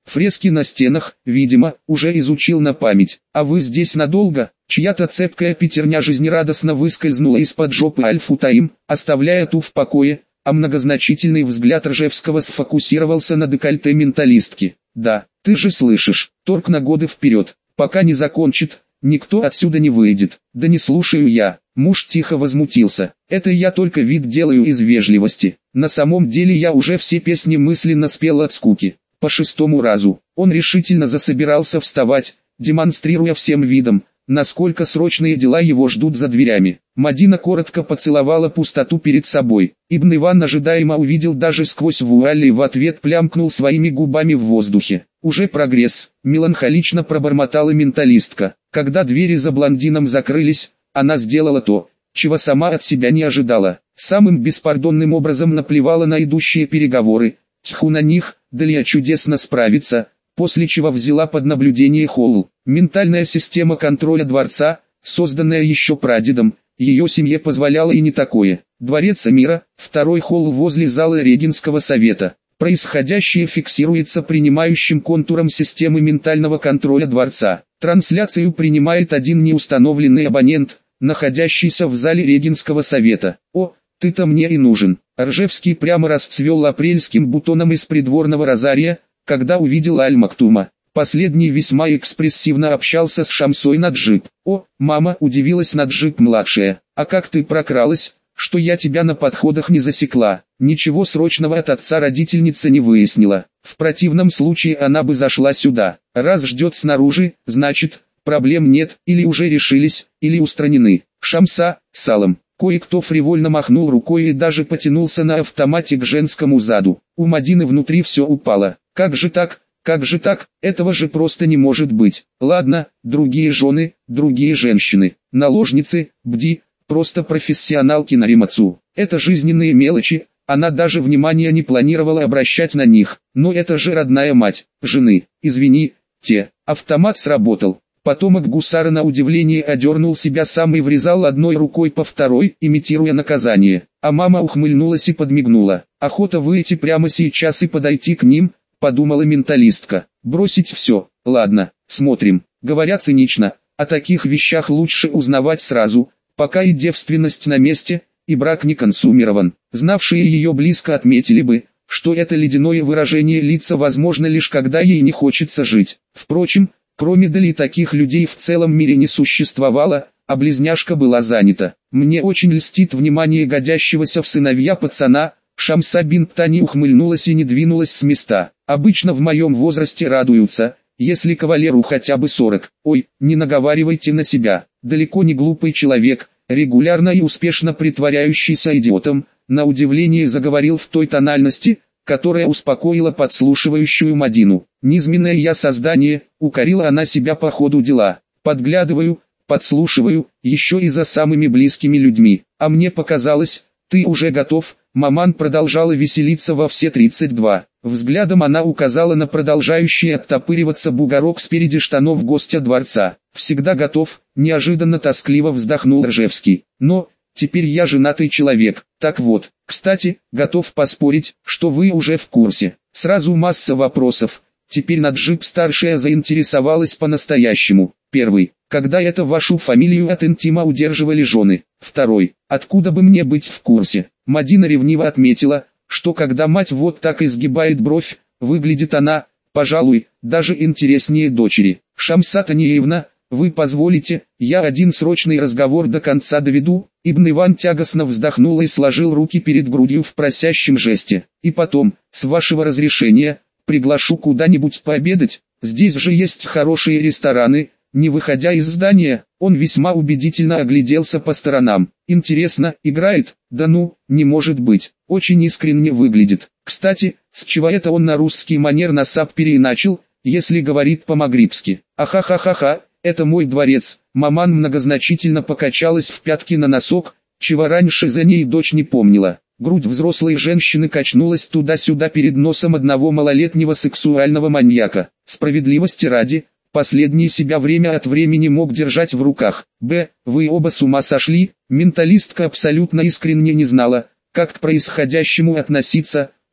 Фрески на стенах, видимо, уже изучил на память. А вы здесь надолго? Чья-то цепкая пятерня жизнерадостно выскользнула из-под жопы Аль-Футаим, оставляя ту в покое, а многозначительный взгляд Ржевского сфокусировался на декольте менталистки. Да, ты же слышишь, торг на годы вперед, пока не закончит, никто отсюда не выйдет. Да не слушаю я. Муж тихо возмутился. Это я только вид делаю из вежливости. На самом деле я уже все песни мысленно спел от скуки. По шестому разу, он решительно засобирался вставать, демонстрируя всем видом, насколько срочные дела его ждут за дверями. Мадина коротко поцеловала пустоту перед собой. Ибн Иван ожидаемо увидел даже сквозь вуаль и в ответ плямкнул своими губами в воздухе. Уже прогресс, меланхолично пробормотала менталистка. Когда двери за блондином закрылись, она сделала то, чего сама от себя не ожидала. Самым беспардонным образом наплевала на идущие переговоры. Тьфу на них, Далия чудесно справится, после чего взяла под наблюдение холл. Ментальная система контроля дворца, созданная еще прадедом, ее семье позволяла и не такое. Дворец Эмира, второй холл возле зала Регенского совета. Происходящее фиксируется принимающим контуром системы ментального контроля дворца. Трансляцию принимает один неустановленный абонент, находящийся в зале Регенского совета. О, ты-то мне и нужен. Ржевский прямо расцвел апрельским бутоном из придворного розария, когда увидел Аль-Мактума. Последний весьма экспрессивно общался с Шамсой Наджиб. О, мама, удивилась Наджиб-младшая, а как ты прокралась, что я тебя на подходах не засекла? Ничего срочного от отца родительница не выяснила. В противном случае она бы зашла сюда. Раз ждет снаружи, значит, проблем нет, или уже решились, или устранены. Шамса, салам. Кое-кто фривольно махнул рукой и даже потянулся на автомате к женскому заду. У Мадины внутри все упало. Как же так, как же так, этого же просто не может быть. Ладно, другие жены, другие женщины, наложницы, бди, просто профессионалки на ремацу. Это жизненные мелочи, она даже внимания не планировала обращать на них. Но это же родная мать, жены, извини, те. Автомат сработал. Потомок гусара на удивление одернул себя сам и врезал одной рукой по второй, имитируя наказание. А мама ухмыльнулась и подмигнула. Охота выйти прямо сейчас и подойти к ним, подумала менталистка. Бросить все, ладно, смотрим. Говоря цинично, о таких вещах лучше узнавать сразу, пока и девственность на месте, и брак не консумирован. Знавшие ее близко отметили бы, что это ледяное выражение лица возможно лишь когда ей не хочется жить. Впрочем, кроме Дали таких людей в целом мире не существовало, а близняшка была занята. Мне очень льстит внимание годящегося в сыновья пацана. Шамса бинт Тани ухмыльнулась и не двинулась с места. Обычно в моем возрасте радуются, если кавалеру хотя бы сорок. Ой, не наговаривайте на себя. Далеко не глупый человек, регулярно и успешно притворяющийся идиотом, на удивление заговорил в той тональности, которая успокоила подслушивающую Мадину. «Низменное я создание», — укорила она себя по ходу дела. «Подглядываю, подслушиваю, еще и за самыми близкими людьми. А мне показалось, ты уже готов». Маман продолжала веселиться во все тридцать два. Взглядом она указала на продолжающий оттопыриваться бугорок спереди штанов гостя дворца. «Всегда готов», — неожиданно тоскливо вздохнул Ржевский. «Но, теперь я женатый человек. Так вот, кстати, готов поспорить, что вы уже в курсе». Сразу масса вопросов. Теперь Наджиб-старшая заинтересовалась по-настоящему. Первый. Когда это вашу фамилию от интима удерживали жены? Второй. Откуда бы мне быть в курсе? Мадина ревниво отметила, что когда мать вот так изгибает бровь, выглядит она, пожалуй, даже интереснее дочери. Шамса Таниевна, вы позволите, я один срочный разговор до конца доведу. Ибн Иван тягостно вздохнул и сложил руки перед грудью в просящем жесте. И потом, с вашего разрешения, приглашу куда-нибудь пообедать, здесь же есть хорошие рестораны. Не выходя из здания, он весьма убедительно огляделся по сторонам. Интересно, играет? Да ну, не может быть. Очень искренне выглядит. Кстати, с чего это он на русский манер на сап переиначил, если говорит по-магрибски? Ахахахаха, это мой дворец. Маман многозначительно покачалась в пятки на носок, чего раньше за ней дочь не помнила. Грудь взрослой женщины качнулась туда-сюда перед носом одного малолетнего сексуального маньяка. Справедливости ради, последний себя время от времени мог держать в руках. Б. Вы оба с ума сошли? Менталистка абсолютно искренне не знала, как к происходящему относиться,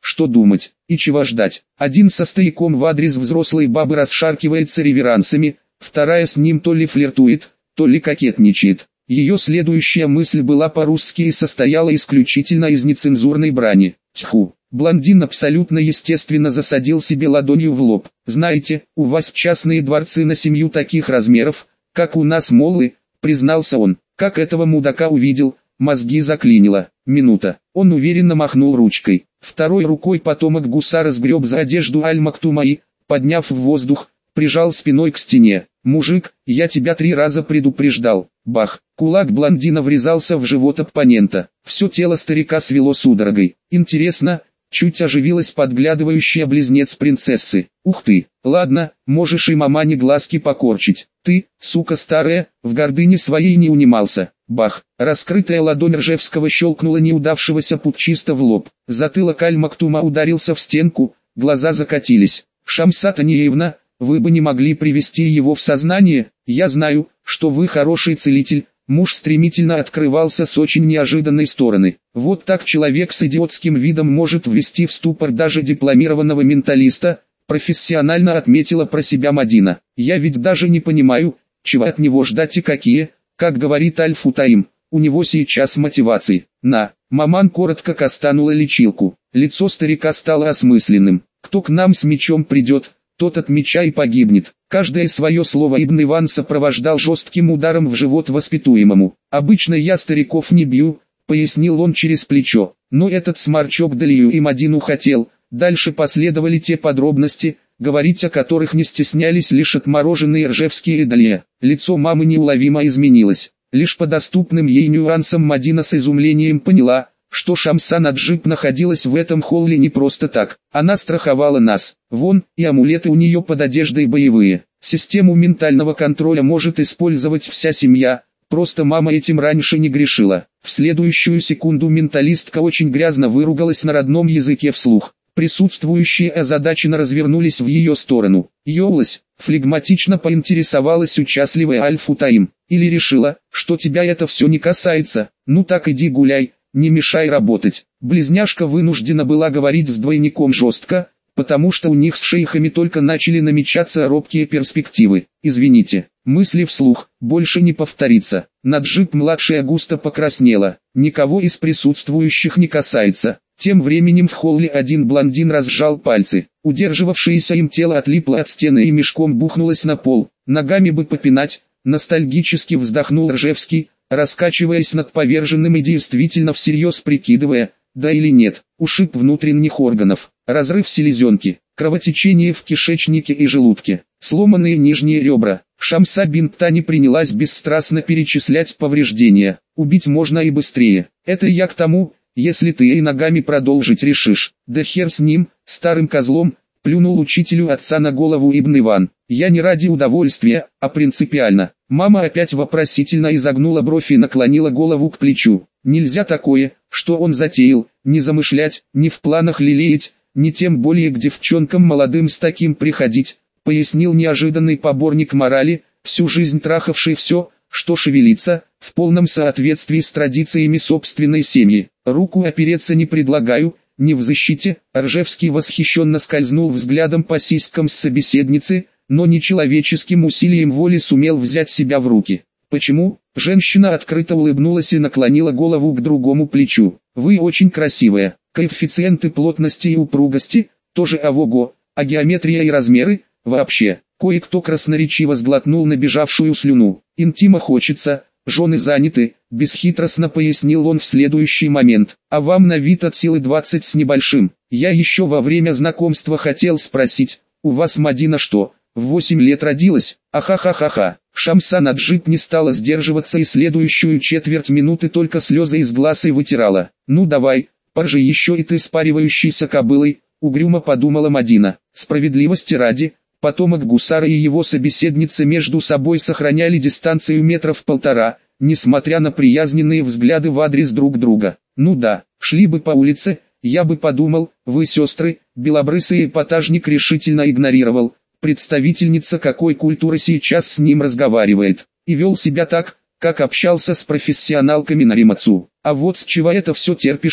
что думать и чего ждать. Один со стояком в адрес взрослой бабы расшаркивается реверансами, вторая с ним то ли флиртует, то ли кокетничает. Ее следующая мысль была по-русски и состояла исключительно из нецензурной брани. Тьфу. Блондин абсолютно естественно засадил себе ладонью в лоб. «Знаете, у вас частные дворцы на семью таких размеров, как у нас моллы», признался он. Как этого мудака увидел, мозги заклинило. Минута. Он уверенно махнул ручкой. Второй рукой потомок гусара сгреб за одежду Аль-Мактума и, подняв в воздух, прижал спиной к стене. «Мужик, я тебя три раза предупреждал». Бах! Кулак блондина врезался в живот оппонента. Все тело старика свело судорогой. «Интересно», чуть оживилась подглядывающая близнец принцессы. «Ух ты, ладно, можешь и мамане глазки покорчить. Ты, сука старая, в гордыне своей не унимался». Бах! Раскрытая ладонь Ржевского щелкнула неудавшегося путчисто в лоб. Затылок Аль-Мактума ударился в стенку, глаза закатились. «Шамса Таниевна, вы бы не могли привести его в сознание? Я знаю, что вы хороший целитель». Муж стремительно открывался с очень неожиданной стороны. Вот так человек с идиотским видом может ввести в ступор даже дипломированного менталиста, профессионально отметила про себя Мадина. Я ведь даже не понимаю, чего от него ждать и какие, как говорит Аль-Футаим, у него сейчас мотивации. На, маман коротко кастанула лечилку. Лицо старика стало осмысленным. Кто к нам с мечом придет, тот от меча и погибнет. Каждое свое слово Ибн Иван сопровождал жестким ударом в живот воспитуемому. «Обычно я стариков не бью», — пояснил он через плечо. Но этот сморчок Далию и Мадину хотел. Дальше последовали те подробности, говорить о которых не стеснялись лишь отмороженные Ржевские и Далия. Лицо мамы неуловимо изменилось. Лишь по доступным ей нюансам Мадина с изумлением поняла, что Шамса Наджиб находилась в этом холле не просто так. Она страховала нас. Вон, и амулеты у нее под одеждой боевые. Систему ментального контроля может использовать вся семья, просто мама этим раньше не грешила. В следующую секунду менталистка очень грязно выругалась на родном языке вслух. Присутствующие озадаченно развернулись в ее сторону. «Ёлась», флегматично поинтересовалась участливая Аль-Футаим. «Или решила, что тебя это все не касается? Ну так иди гуляй, не мешай работать». Близняшка вынуждена была говорить с двойником жестко, потому что у них с шейхами только начали намечаться робкие перспективы. «Извините». Мысли вслух, больше не повторится. Наджиб-младшая густо покраснела. Никого из присутствующих не касается. Тем временем в холле один блондин разжал пальцы. Удерживавшееся им тело отлипло от стены и мешком бухнулось на пол. Ногами бы попинать, ностальгически вздохнул Ржевский, раскачиваясь над поверженным и действительно всерьез прикидывая, да или нет, ушиб внутренних органов, разрыв селезенки, кровотечение в кишечнике и желудке, сломанные нижние ребра. Шамса бинт Тани принялась бесстрастно перечислять повреждения. Убить можно и быстрее. Это я к тому, если ты и ногами продолжить решишь. Да хер с ним, старым козлом, плюнул учителю отца на голову Ибн Иван. Я не ради удовольствия, а принципиально. Мама опять вопросительно изогнула бровь и наклонила голову к плечу. Нельзя такое, что он затеял, не замышлять, не в планах лелеять, не тем более к девчонкам молодым с таким приходить, пояснил неожиданный поборник морали, всю жизнь трахавший все, что шевелится, в полном соответствии с традициями собственной семьи. Руку опереться не предлагаю, не в защите. Ржевский восхищенно скользнул взглядом по сиськам с собеседницы, но нечеловеческим усилием воли сумел взять себя в руки. Почему? Женщина открыто улыбнулась и наклонила голову к другому плечу. Вы очень красивая. Коэффициенты плотности и упругости, тоже ого-го, а геометрия и размеры, вообще. Кое-кто красноречиво сглотнул набежавшую слюну. Интима хочется, жены заняты, бесхитростно пояснил он в следующий момент. А вам на вид от силы двадцать с небольшим. Я еще во время знакомства хотел спросить, у вас Мадина что, в восемь лет родилась? Ахахахаха. Шамса Наджиб не стала сдерживаться и следующую четверть минуты только слезы из глаз и вытирала. Ну давай, поржи еще и ты спаривающейся кобылой, угрюмо подумала Мадина. Справедливости ради, потомок гусара и его собеседница между собой сохраняли дистанцию метров полтора, несмотря на приязненные взгляды в адрес друг друга. Ну да, шли бы по улице, я бы подумал, вы сестры, белобрысый эпатажник решительно игнорировал, представительница какой культуры сейчас с ним разговаривает, и вел себя так, как общался с профессионалками на Римацу. А вот с чего это все терпишь ты,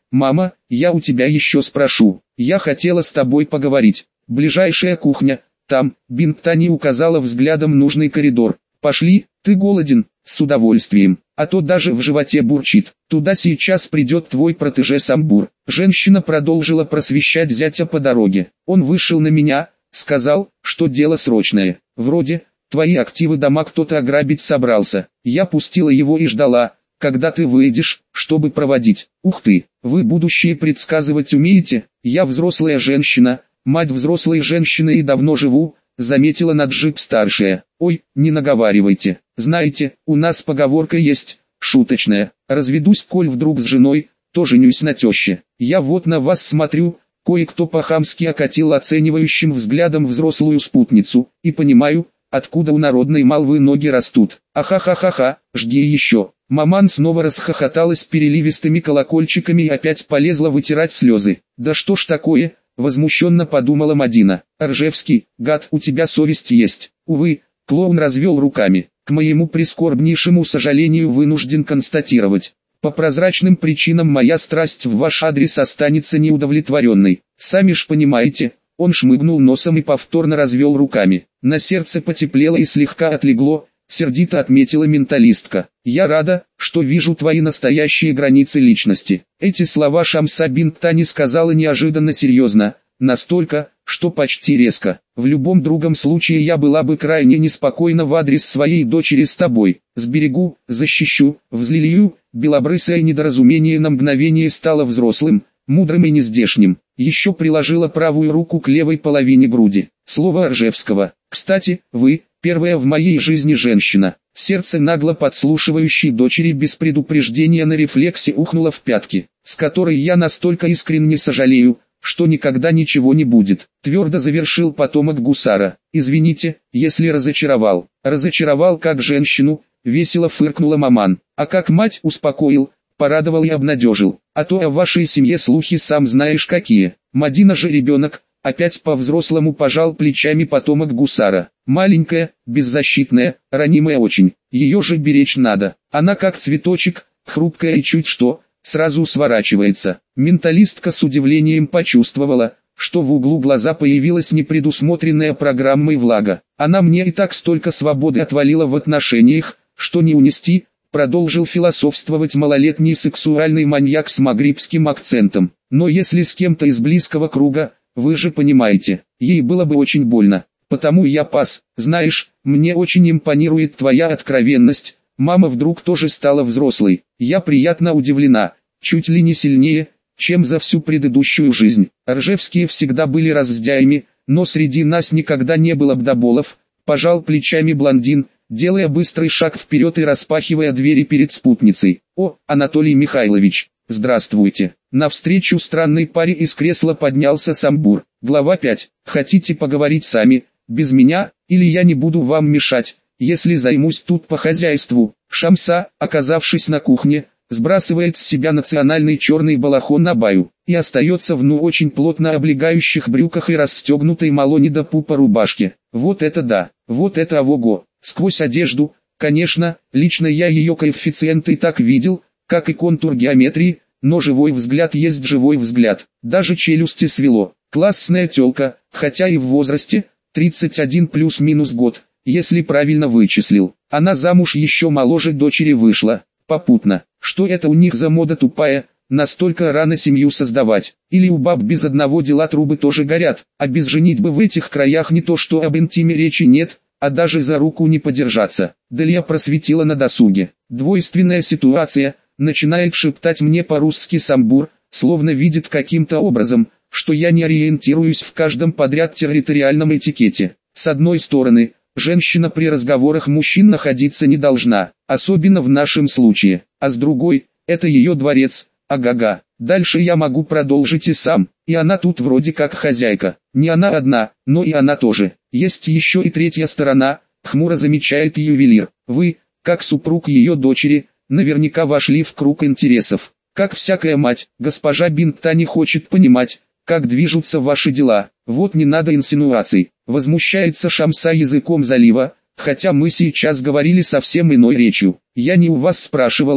Мама, я у тебя еще спрошу. Я хотела с тобой поговорить. Ближайшая кухня, там. Бинтани указала взглядом нужный коридор. Пошли, ты голоден? С удовольствием. А то даже в животе бурчит. Туда сейчас придет твой протеже Самбур. Женщина продолжила просвещать зятя по дороге. Он вышел на меня, сказал, что дело срочное. Вроде, твои активы дома кто-то ограбить собрался. Я пустила его и ждала, когда ты выйдешь, чтобы проводить. Ух ты, вы будущее предсказывать умеете? Я взрослая женщина, мать взрослой женщины и давно живу, заметила Наджиб-старшая. Ой, не наговаривайте. Знаете, у нас поговорка есть, шуточная. Разведусь, коль вдруг с женой, то женюсь на теще. Я вот на вас смотрю, кое-кто по-хамски окатил оценивающим взглядом взрослую спутницу, и понимаю, откуда у народной молвы ноги растут. Ахахахаха, жди еще. Маман снова расхохоталась переливистыми колокольчиками и опять полезла вытирать слезы. Да что ж такое, возмущенно подумала Мадина. Ржевский, гад, у тебя совесть есть. Увы, клоун развел руками. К моему прискорбнейшему сожалению вынужден констатировать. По прозрачным причинам моя страсть в ваш адрес останется неудовлетворенной. Сами ж понимаете. Он шмыгнул носом и повторно развел руками. На сердце потеплело и слегка отлегло, сердито отметила менталистка. Я рада, что вижу твои настоящие границы личности. Эти слова Шамса Бинтани сказала неожиданно серьезно, настолько, что почти резко. В любом другом случае я была бы крайне неспокойна в адрес своей дочери с тобой. Сберегу, защищу, взлелею. Белобрысое недоразумение на мгновение стало взрослым, мудрым и нездешним. Еще приложила правую руку к левой половине груди. Слово Ржевского. Кстати, вы, первая в моей жизни женщина. Сердце нагло подслушивающей дочери без предупреждения на рефлексе ухнуло в пятки, с которой я настолько искренне сожалею, что никогда ничего не будет. Твердо завершил потомок гусара. Извините, если разочаровал. Разочаровал как женщину, весело фыркнула Маман. А как мать успокоил, порадовал и обнадежил. А то о вашей семье слухи сам знаешь какие. Мадина же ребенок, опять по-взрослому пожал плечами потомок гусара. Маленькая, беззащитная, ранимая очень. Ее же беречь надо. Она как цветочек, хрупкая и чуть что, сразу сворачивается. Менталистка с удивлением почувствовала, что в углу глаза появилась непредусмотренная программой влага. Она мне и так столько свободы отвалила в отношениях, что не унести, продолжил философствовать малолетний сексуальный маньяк с магрибским акцентом. Но если с кем-то из близкого круга, вы же понимаете, ей было бы очень больно. Потому я пас. Знаешь, мне очень импонирует твоя откровенность. Мама вдруг тоже стала взрослой. Я приятно удивлена, чуть ли не сильнее, чем за всю предыдущую жизнь. Ржевские всегда были разздяями, но среди нас никогда не было бдоболов. Пожал плечами блондин, делая быстрый шаг вперед и распахивая двери перед спутницей. О, Анатолий Михайлович, здравствуйте. Навстречу странной паре из кресла поднялся Самбур. Глава пять. Хотите поговорить сами, без меня, или я не буду вам мешать, если займусь тут по хозяйству? Шамса, оказавшись на кухне, сбрасывает с себя национальный черный балахон абаю, и остается в ну очень плотно облегающих брюках и расстегнутой малоне до пупа рубашке. Вот это да, вот это ого-го. Сквозь одежду, конечно, лично я ее коэффициенты так видел, как и контур геометрии, но живой взгляд есть живой взгляд. Даже челюсти свело. Классная тёлка, хотя и в возрасте, тридцать один плюс-минус год, если правильно вычислил. Она замуж еще моложе дочери вышла. Попутно, что это у них за мода тупая, настолько рано семью создавать. Или у баб без одного дела трубы тоже горят, а без женитьбы в этих краях не то что об интиме речи нет, а даже за руку не подержаться. Далее просветила на досуге. Двойственная ситуация, начинает шептать мне по-русски Самбур, словно видит каким-то образом, что я не ориентируюсь в каждом подряд территориальном этикете. С одной стороны, женщина при разговорах мужчин находиться не должна, особенно в нашем случае, а с другой, это ее дворец, ага-га. Дальше я могу продолжить и сам, и она тут вроде как хозяйка. Не она одна, но и она тоже. Есть еще и третья сторона, хмуро замечает ювелир. Вы, как супруг ее дочери, наверняка вошли в круг интересов. Как всякая мать, госпожа Бинтани хочет понимать, как движутся ваши дела. Вот не надо инсинуаций. Возмущается Шамса языком залива, хотя мы сейчас говорили совсем иной речью. Я не у вас спрашивала,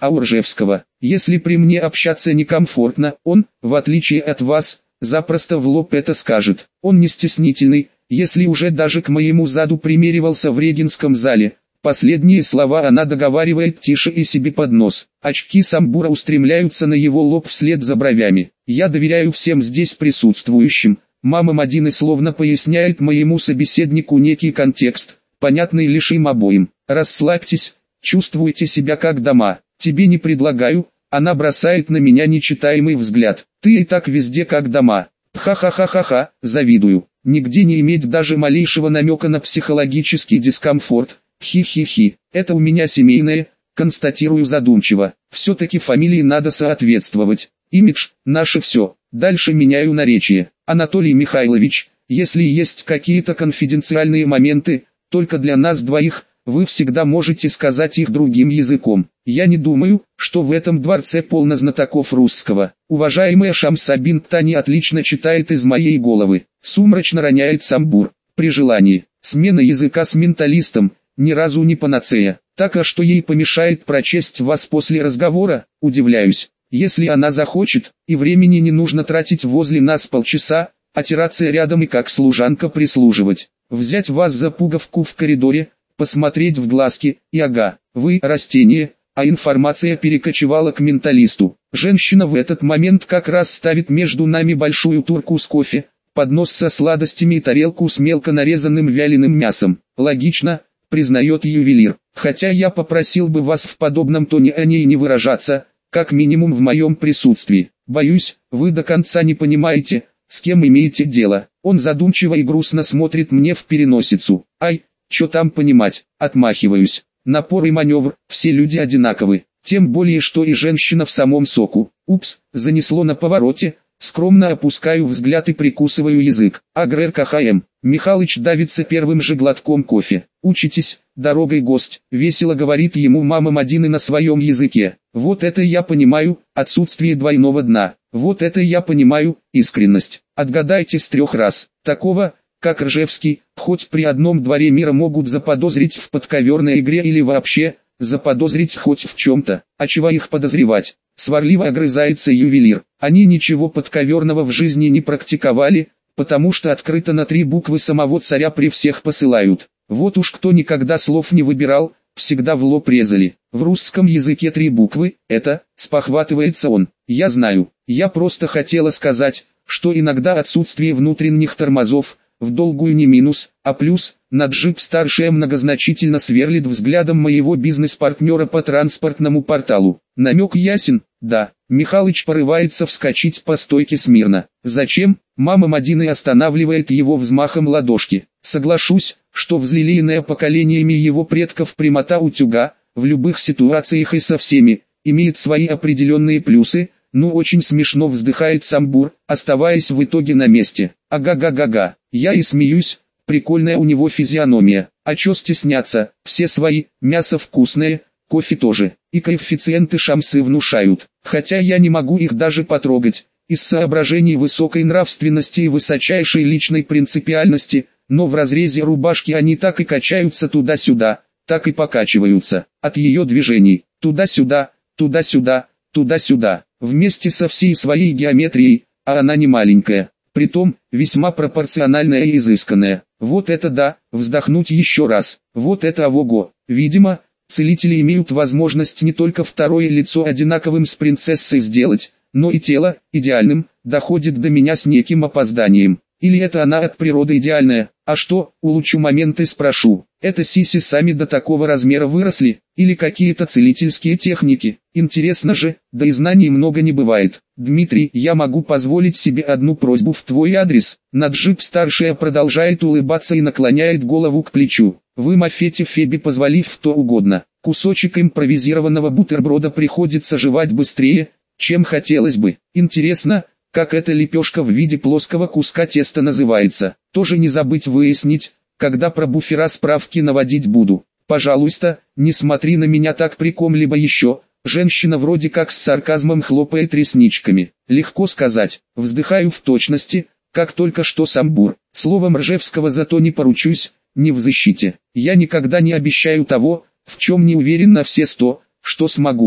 а у Ржевского, если при мне общаться некомфортно, он, в отличие от вас, запросто в лоб это скажет. Он не стеснительный, если уже даже к моему заду примеривался в Регинском зале. Последние слова она договаривает тише и себе под нос. Очки Самбура устремляются на его лоб вслед за бровями. Я доверяю всем здесь присутствующим. Мама Мадины словно поясняет моему собеседнику некий контекст, понятный лишь им обоим. Расслабьтесь, чувствуйте себя как дома. Тебе не предлагаю. Она бросает на меня нечитаемый взгляд. Ты и так везде как дома. Ха-ха-ха-ха-ха, завидую. Нигде не иметь даже малейшего намека на психологический дискомфорт. Хи-хи-хи, это у меня семейное, констатирую задумчиво. Все-таки фамилии надо соответствовать. Имидж – наше все. Дальше меняю наречие. Анатолий Михайлович, если есть какие-то конфиденциальные моменты, только для нас двоих, вы всегда можете сказать их другим языком. Я не думаю, что в этом дворце полно знатоков русского. Уважаемая Шамса бинт Тани отлично читает из моей головы. Сумрачно роняет Самбур. При желании. Смена языка с менталистом – ни разу не панацея. Так, а что ей помешает прочесть вас после разговора, удивляюсь. Если она захочет, и времени не нужно тратить возле нас полчаса, отираться рядом и как служанка прислуживать. Взять вас за пуговку в коридоре, посмотреть в глазки, и ага, вы растение, а информация перекочевала к менталисту. Женщина в этот момент как раз ставит между нами большую турку с кофе, поднос со сладостями и тарелку с мелко нарезанным вяленым мясом. Логично, признает ювелир, хотя я попросил бы вас в подобном тоне о ней не выражаться, как минимум в моем присутствии. Боюсь, вы до конца не понимаете, с кем имеете дело. Он задумчиво и грустно смотрит мне в переносицу. Ай, что там понимать, отмахиваюсь. Напор и маневр, все люди одинаковы, тем более что и женщина в самом соку. Упс, занесло на повороте. Скромно опускаю взгляд и прикусываю язык. Агрер КХМ. Михалыч давится первым же глотком кофе. «Учитесь, дорогой гость», — весело говорит ему мама Мадины на своем языке. Вот это я понимаю, отсутствие двойного дна. Вот это я понимаю, искренность. Отгадайте с трех раз. Такого, как Ржевский, хоть при одном дворе мира могут заподозрить в подковерной игре или вообще, заподозрить хоть в чем-то. А чего их подозревать? Сварливо огрызается ювелир. Они ничего подковерного в жизни не практиковали, потому что открыто на три буквы самого царя при всех посылают. Вот уж кто никогда слов не выбирал, всегда в лоб резали. В русском языке три буквы – это, спохватывается он. Я знаю, я просто хотела сказать, что иногда отсутствие внутренних тормозов, в долгую не минус, а плюс. Наджип-старшая многозначительно сверлит взглядом моего бизнес-партнера по транспортному порталу. Намек ясен? Да. Михалыч порывается вскочить по стойке смирно. Зачем? Мама Мадины останавливает его взмахом ладошки. Соглашусь, что взлелеянное поколениями его предков прямота утюга, в любых ситуациях и со всеми, имеет свои определенные плюсы. Ну очень смешно вздыхает Самбур, оставаясь в итоге на месте. Ага-га-га-га, я и смеюсь, прикольная у него физиономия. А чё стесняться, все свои, мясо вкусное, кофе тоже. И коэффициенты Шамсы внушают, хотя я не могу их даже потрогать, из соображений высокой нравственности и высочайшей личной принципиальности, но в разрезе рубашки они так и качаются туда-сюда, так и покачиваются, от ее движений, туда-сюда, туда-сюда, туда-сюда, вместе со всей своей геометрией, а она не маленькая, притом, весьма пропорциональная и изысканная. Вот это да, вздохнуть еще раз, вот это ого-го, видимо, целители имеют возможность не только второе лицо одинаковым с принцессой сделать, но и тело, идеальным, доходит до меня с неким опозданием. Или это она от природы идеальная, а что, улучшу момент и спрошу, это сиси сами до такого размера выросли, или какие-то целительские техники, интересно же, да и знаний много не бывает. Дмитрий, я могу позволить себе одну просьбу в твой адрес. Наджип-старшая продолжает улыбаться и наклоняет голову к плечу. Вы Мафете Фебе позволив что угодно, кусочек импровизированного бутерброда приходится жевать быстрее, чем хотелось бы. Интересно, как эта лепешка в виде плоского куска теста называется, тоже не забыть выяснить, когда про буфера справки наводить буду. Пожалуйста, не смотри на меня так при ком-либо еще. Женщина вроде как с сарказмом хлопает ресничками. Легко сказать, вздыхаю в точности, как только что Самбур. Словом Ржевского зато не поручусь, не в защите. Я никогда не обещаю того, в чем не уверен на все сто, что смогу.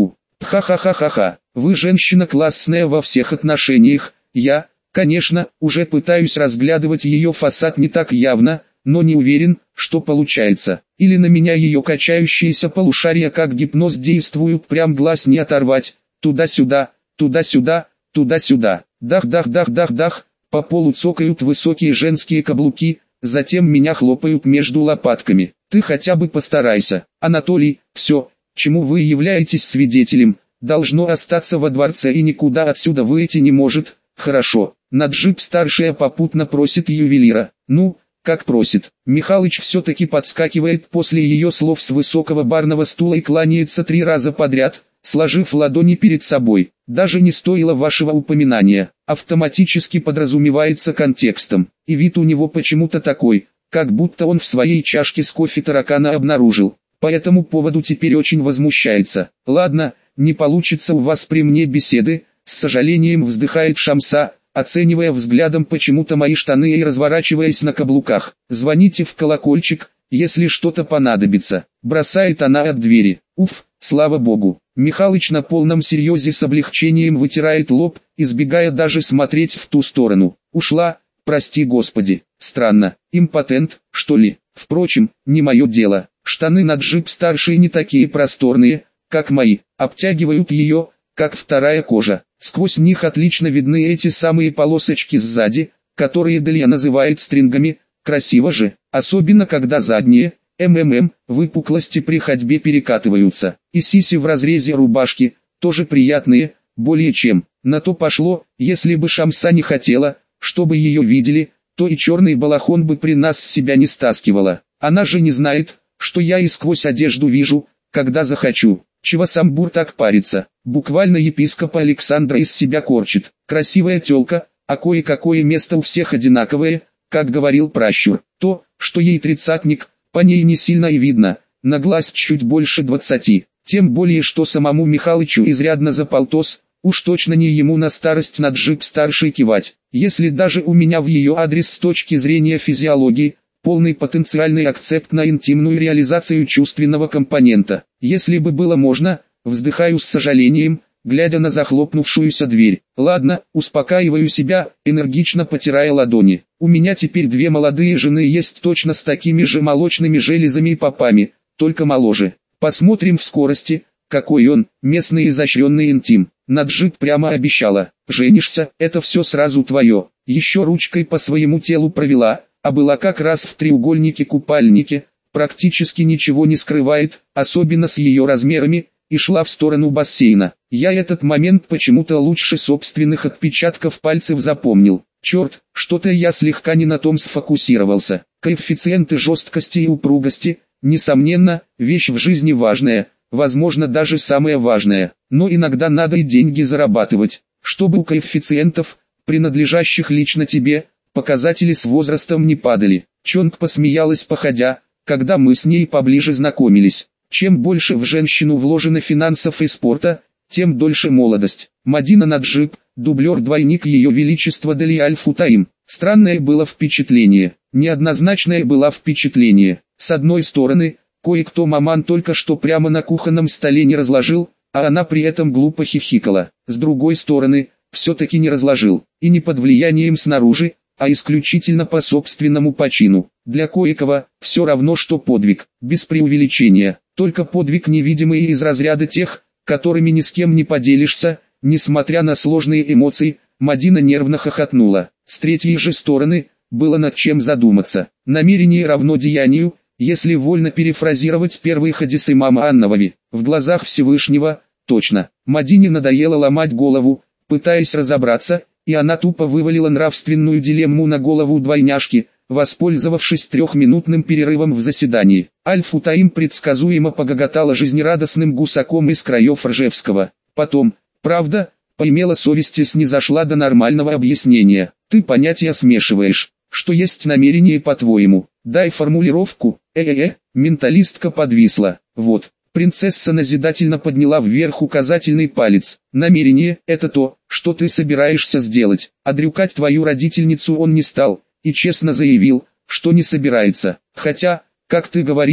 Ха-ха-ха-ха-ха, вы женщина классная во всех отношениях, я, конечно, уже пытаюсь разглядывать ее фасад не так явно, но не уверен, что получается. Или на меня ее качающиеся полушария как гипноз действуют, прям глаз не оторвать, туда-сюда, туда-сюда, туда-сюда, дах-дах-дах-дах-дах, по полу цокают высокие женские каблуки, затем меня хлопают между лопатками. Ты хотя бы постарайся, Анатолий, все, чему вы являетесь свидетелем, должно остаться во дворце и никуда отсюда выйти не может. Хорошо, Наджиб-старшая попутно просит ювелира, ну, как просит. Михалыч все-таки подскакивает после ее слов с высокого барного стула и кланяется три раза подряд, сложив ладони перед собой. Даже не стоило вашего упоминания, автоматически подразумевается контекстом, и вид у него почему-то такой, как будто он в своей чашке с кофе таракана обнаружил. По этому поводу теперь очень возмущается. Ладно, не получится у вас при мне беседы, с сожалением вздыхает Шамса, оценивая взглядом почему-то мои штаны и разворачиваясь на каблуках. Звоните в колокольчик, если что-то понадобится. Бросает она от двери. Уф, слава богу. Михалыч на полном серьезе с облегчением вытирает лоб, избегая даже смотреть в ту сторону. Ушла, прости господи. Странно, импотент, что ли? Впрочем, не мое дело. Штаны Наджиб-старшие не такие просторные, как мои, обтягивают ее, как вторая кожа. Сквозь них отлично видны эти самые полосочки сзади, которые Делья называет стрингами. Красиво же, особенно когда задние, МММ, выпуклости при ходьбе перекатываются. И сиси в разрезе рубашки, тоже приятные, более чем. На то пошло, если бы Шамса не хотела, чтобы ее видели, то и черный балахон бы при нас с себя не стаскивала. Она же не знает, что я и сквозь одежду вижу, когда захочу. Чего Самбур так парится? Буквально епископа Александра из себя корчит. Красивая тёлка, а кое-какое место у всех одинаковое, как говорил пращур. То, что ей тридцатник, по ней не сильно и видно, на глаз чуть больше двадцати. Тем более, что самому Михалычу изрядно за полтос, уж точно не ему на старость Наджиб-старшей кивать. Если даже у меня в ее адрес с точки зрения физиологии, полный потенциальный акцепт на интимную реализацию чувственного компонента. Если бы было можно, вздыхаю с сожалением, глядя на захлопнувшуюся дверь. Ладно, успокаиваю себя, энергично потирая ладони. У меня теперь две молодые жены есть точно с такими же молочными железами и попами, только моложе. Посмотрим в скорости, какой он, местный изощренный интим. Наджиб прямо обещала, женишься, это все сразу твое. Еще ручкой по своему телу провела, а была как раз в треугольнике-купальнике, практически ничего не скрывает, особенно с ее размерами, и шла в сторону бассейна. Я этот момент почему-то лучше собственных отпечатков пальцев запомнил. Черт, что-то я слегка не на том сфокусировался. Коэффициенты жесткости и упругости, несомненно, вещь в жизни важная, возможно даже самая важная, но иногда надо и деньги зарабатывать, чтобы у коэффициентов, принадлежащих лично тебе, показатели с возрастом не падали. Чонг посмеялась походя, когда мы с ней поближе знакомились. Чем больше в женщину вложено финансов и спорта, тем дольше молодость. Мадина Наджиб, дублер-двойник ее величества Дели Аль-Футаим. Странное было впечатление, неоднозначное было впечатление. С одной стороны, кое-кто маман только что прямо на кухонном столе не разложил, а она при этом глупо хихикала. С другой стороны, все-таки не разложил, и не под влиянием снаружи, а исключительно по собственному почину. Для кое-кого все равно что подвиг, без преувеличения, только подвиг невидимый из разряда тех, которыми ни с кем не поделишься. Несмотря на сложные эмоции, Мадина нервно хохотнула. С третьей же стороны, было над чем задуматься. Намерение равно деянию, если вольно перефразировать первый хадис имама Ан-Навави. В глазах Всевышнего, точно. Мадине надоело ломать голову, пытаясь разобраться, и она тупо вывалила нравственную дилемму на голову двойняшки, воспользовавшись трехминутным перерывом в заседании. Аль-Футаим предсказуемо погоготала жизнерадостным гусаком из краев Ржевского. Потом, правда, поимела совесть и снизошла до нормального объяснения. Ты понятия смешиваешь. Что есть намерение по-твоему? Дай формулировку. Э-э-э, менталистка подвисла. Вот. Принцесса назидательно подняла вверх указательный палец. Намерение – это то, что ты собираешься сделать. А дрюкать твою родительницу он не стал, и честно заявил, что не собирается. Хотя, как ты говоришь,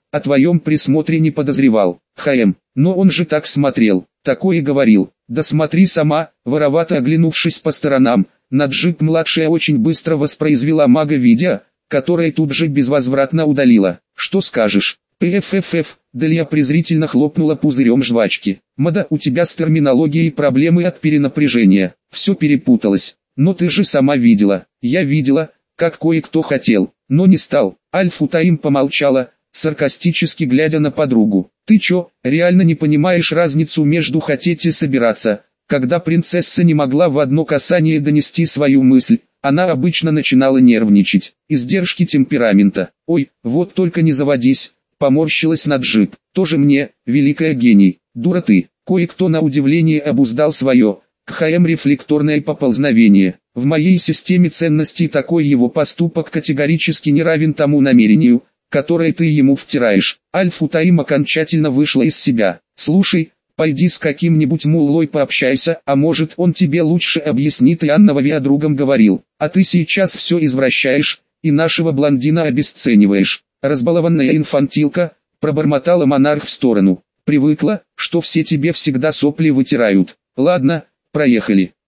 о твоем присмотре не подозревал. ХМ, но он же так смотрел, такое говорил. Да смотри сама, воровато оглянувшись по сторонам, Наджиб-младшая очень быстро воспроизвела мага-видео, которое тут же безвозвратно удалила. Что скажешь? ПФФФ, Далия презрительно хлопнула пузырем жвачки. Мада, у тебя с терминологией проблемы от перенапряжения. Все перепуталось. Но ты же сама видела. Я видела, как кое-кто хотел, но не стал. Аль-Футаим помолчала, саркастически глядя на подругу. Ты чё, реально не понимаешь разницу между хотеть и собираться? Когда принцесса не могла в одно касание донести свою мысль, она обычно начинала нервничать. Издержки темперамента. Ой, вот только не заводись, поморщилась Наджиб. Тоже мне, великая гений, дура ты. Кое-кто на удивление обуздал свое, КХМ рефлекторное поползновение. В моей системе ценностей такой его поступок категорически не равен тому намерению, которое ты ему втираешь. Аль-Футаим окончательно вышла из себя. Слушай, пойди с каким-нибудь муллой пообщайся, а может он тебе лучше объяснит. И Анна Вавиа другом говорил, а ты сейчас все извращаешь, и нашего блондина обесцениваешь. Разбалованная инфантилка, пробормотала монарх в сторону. Привыкла, что все тебе всегда сопли вытирают. Ладно, проехали.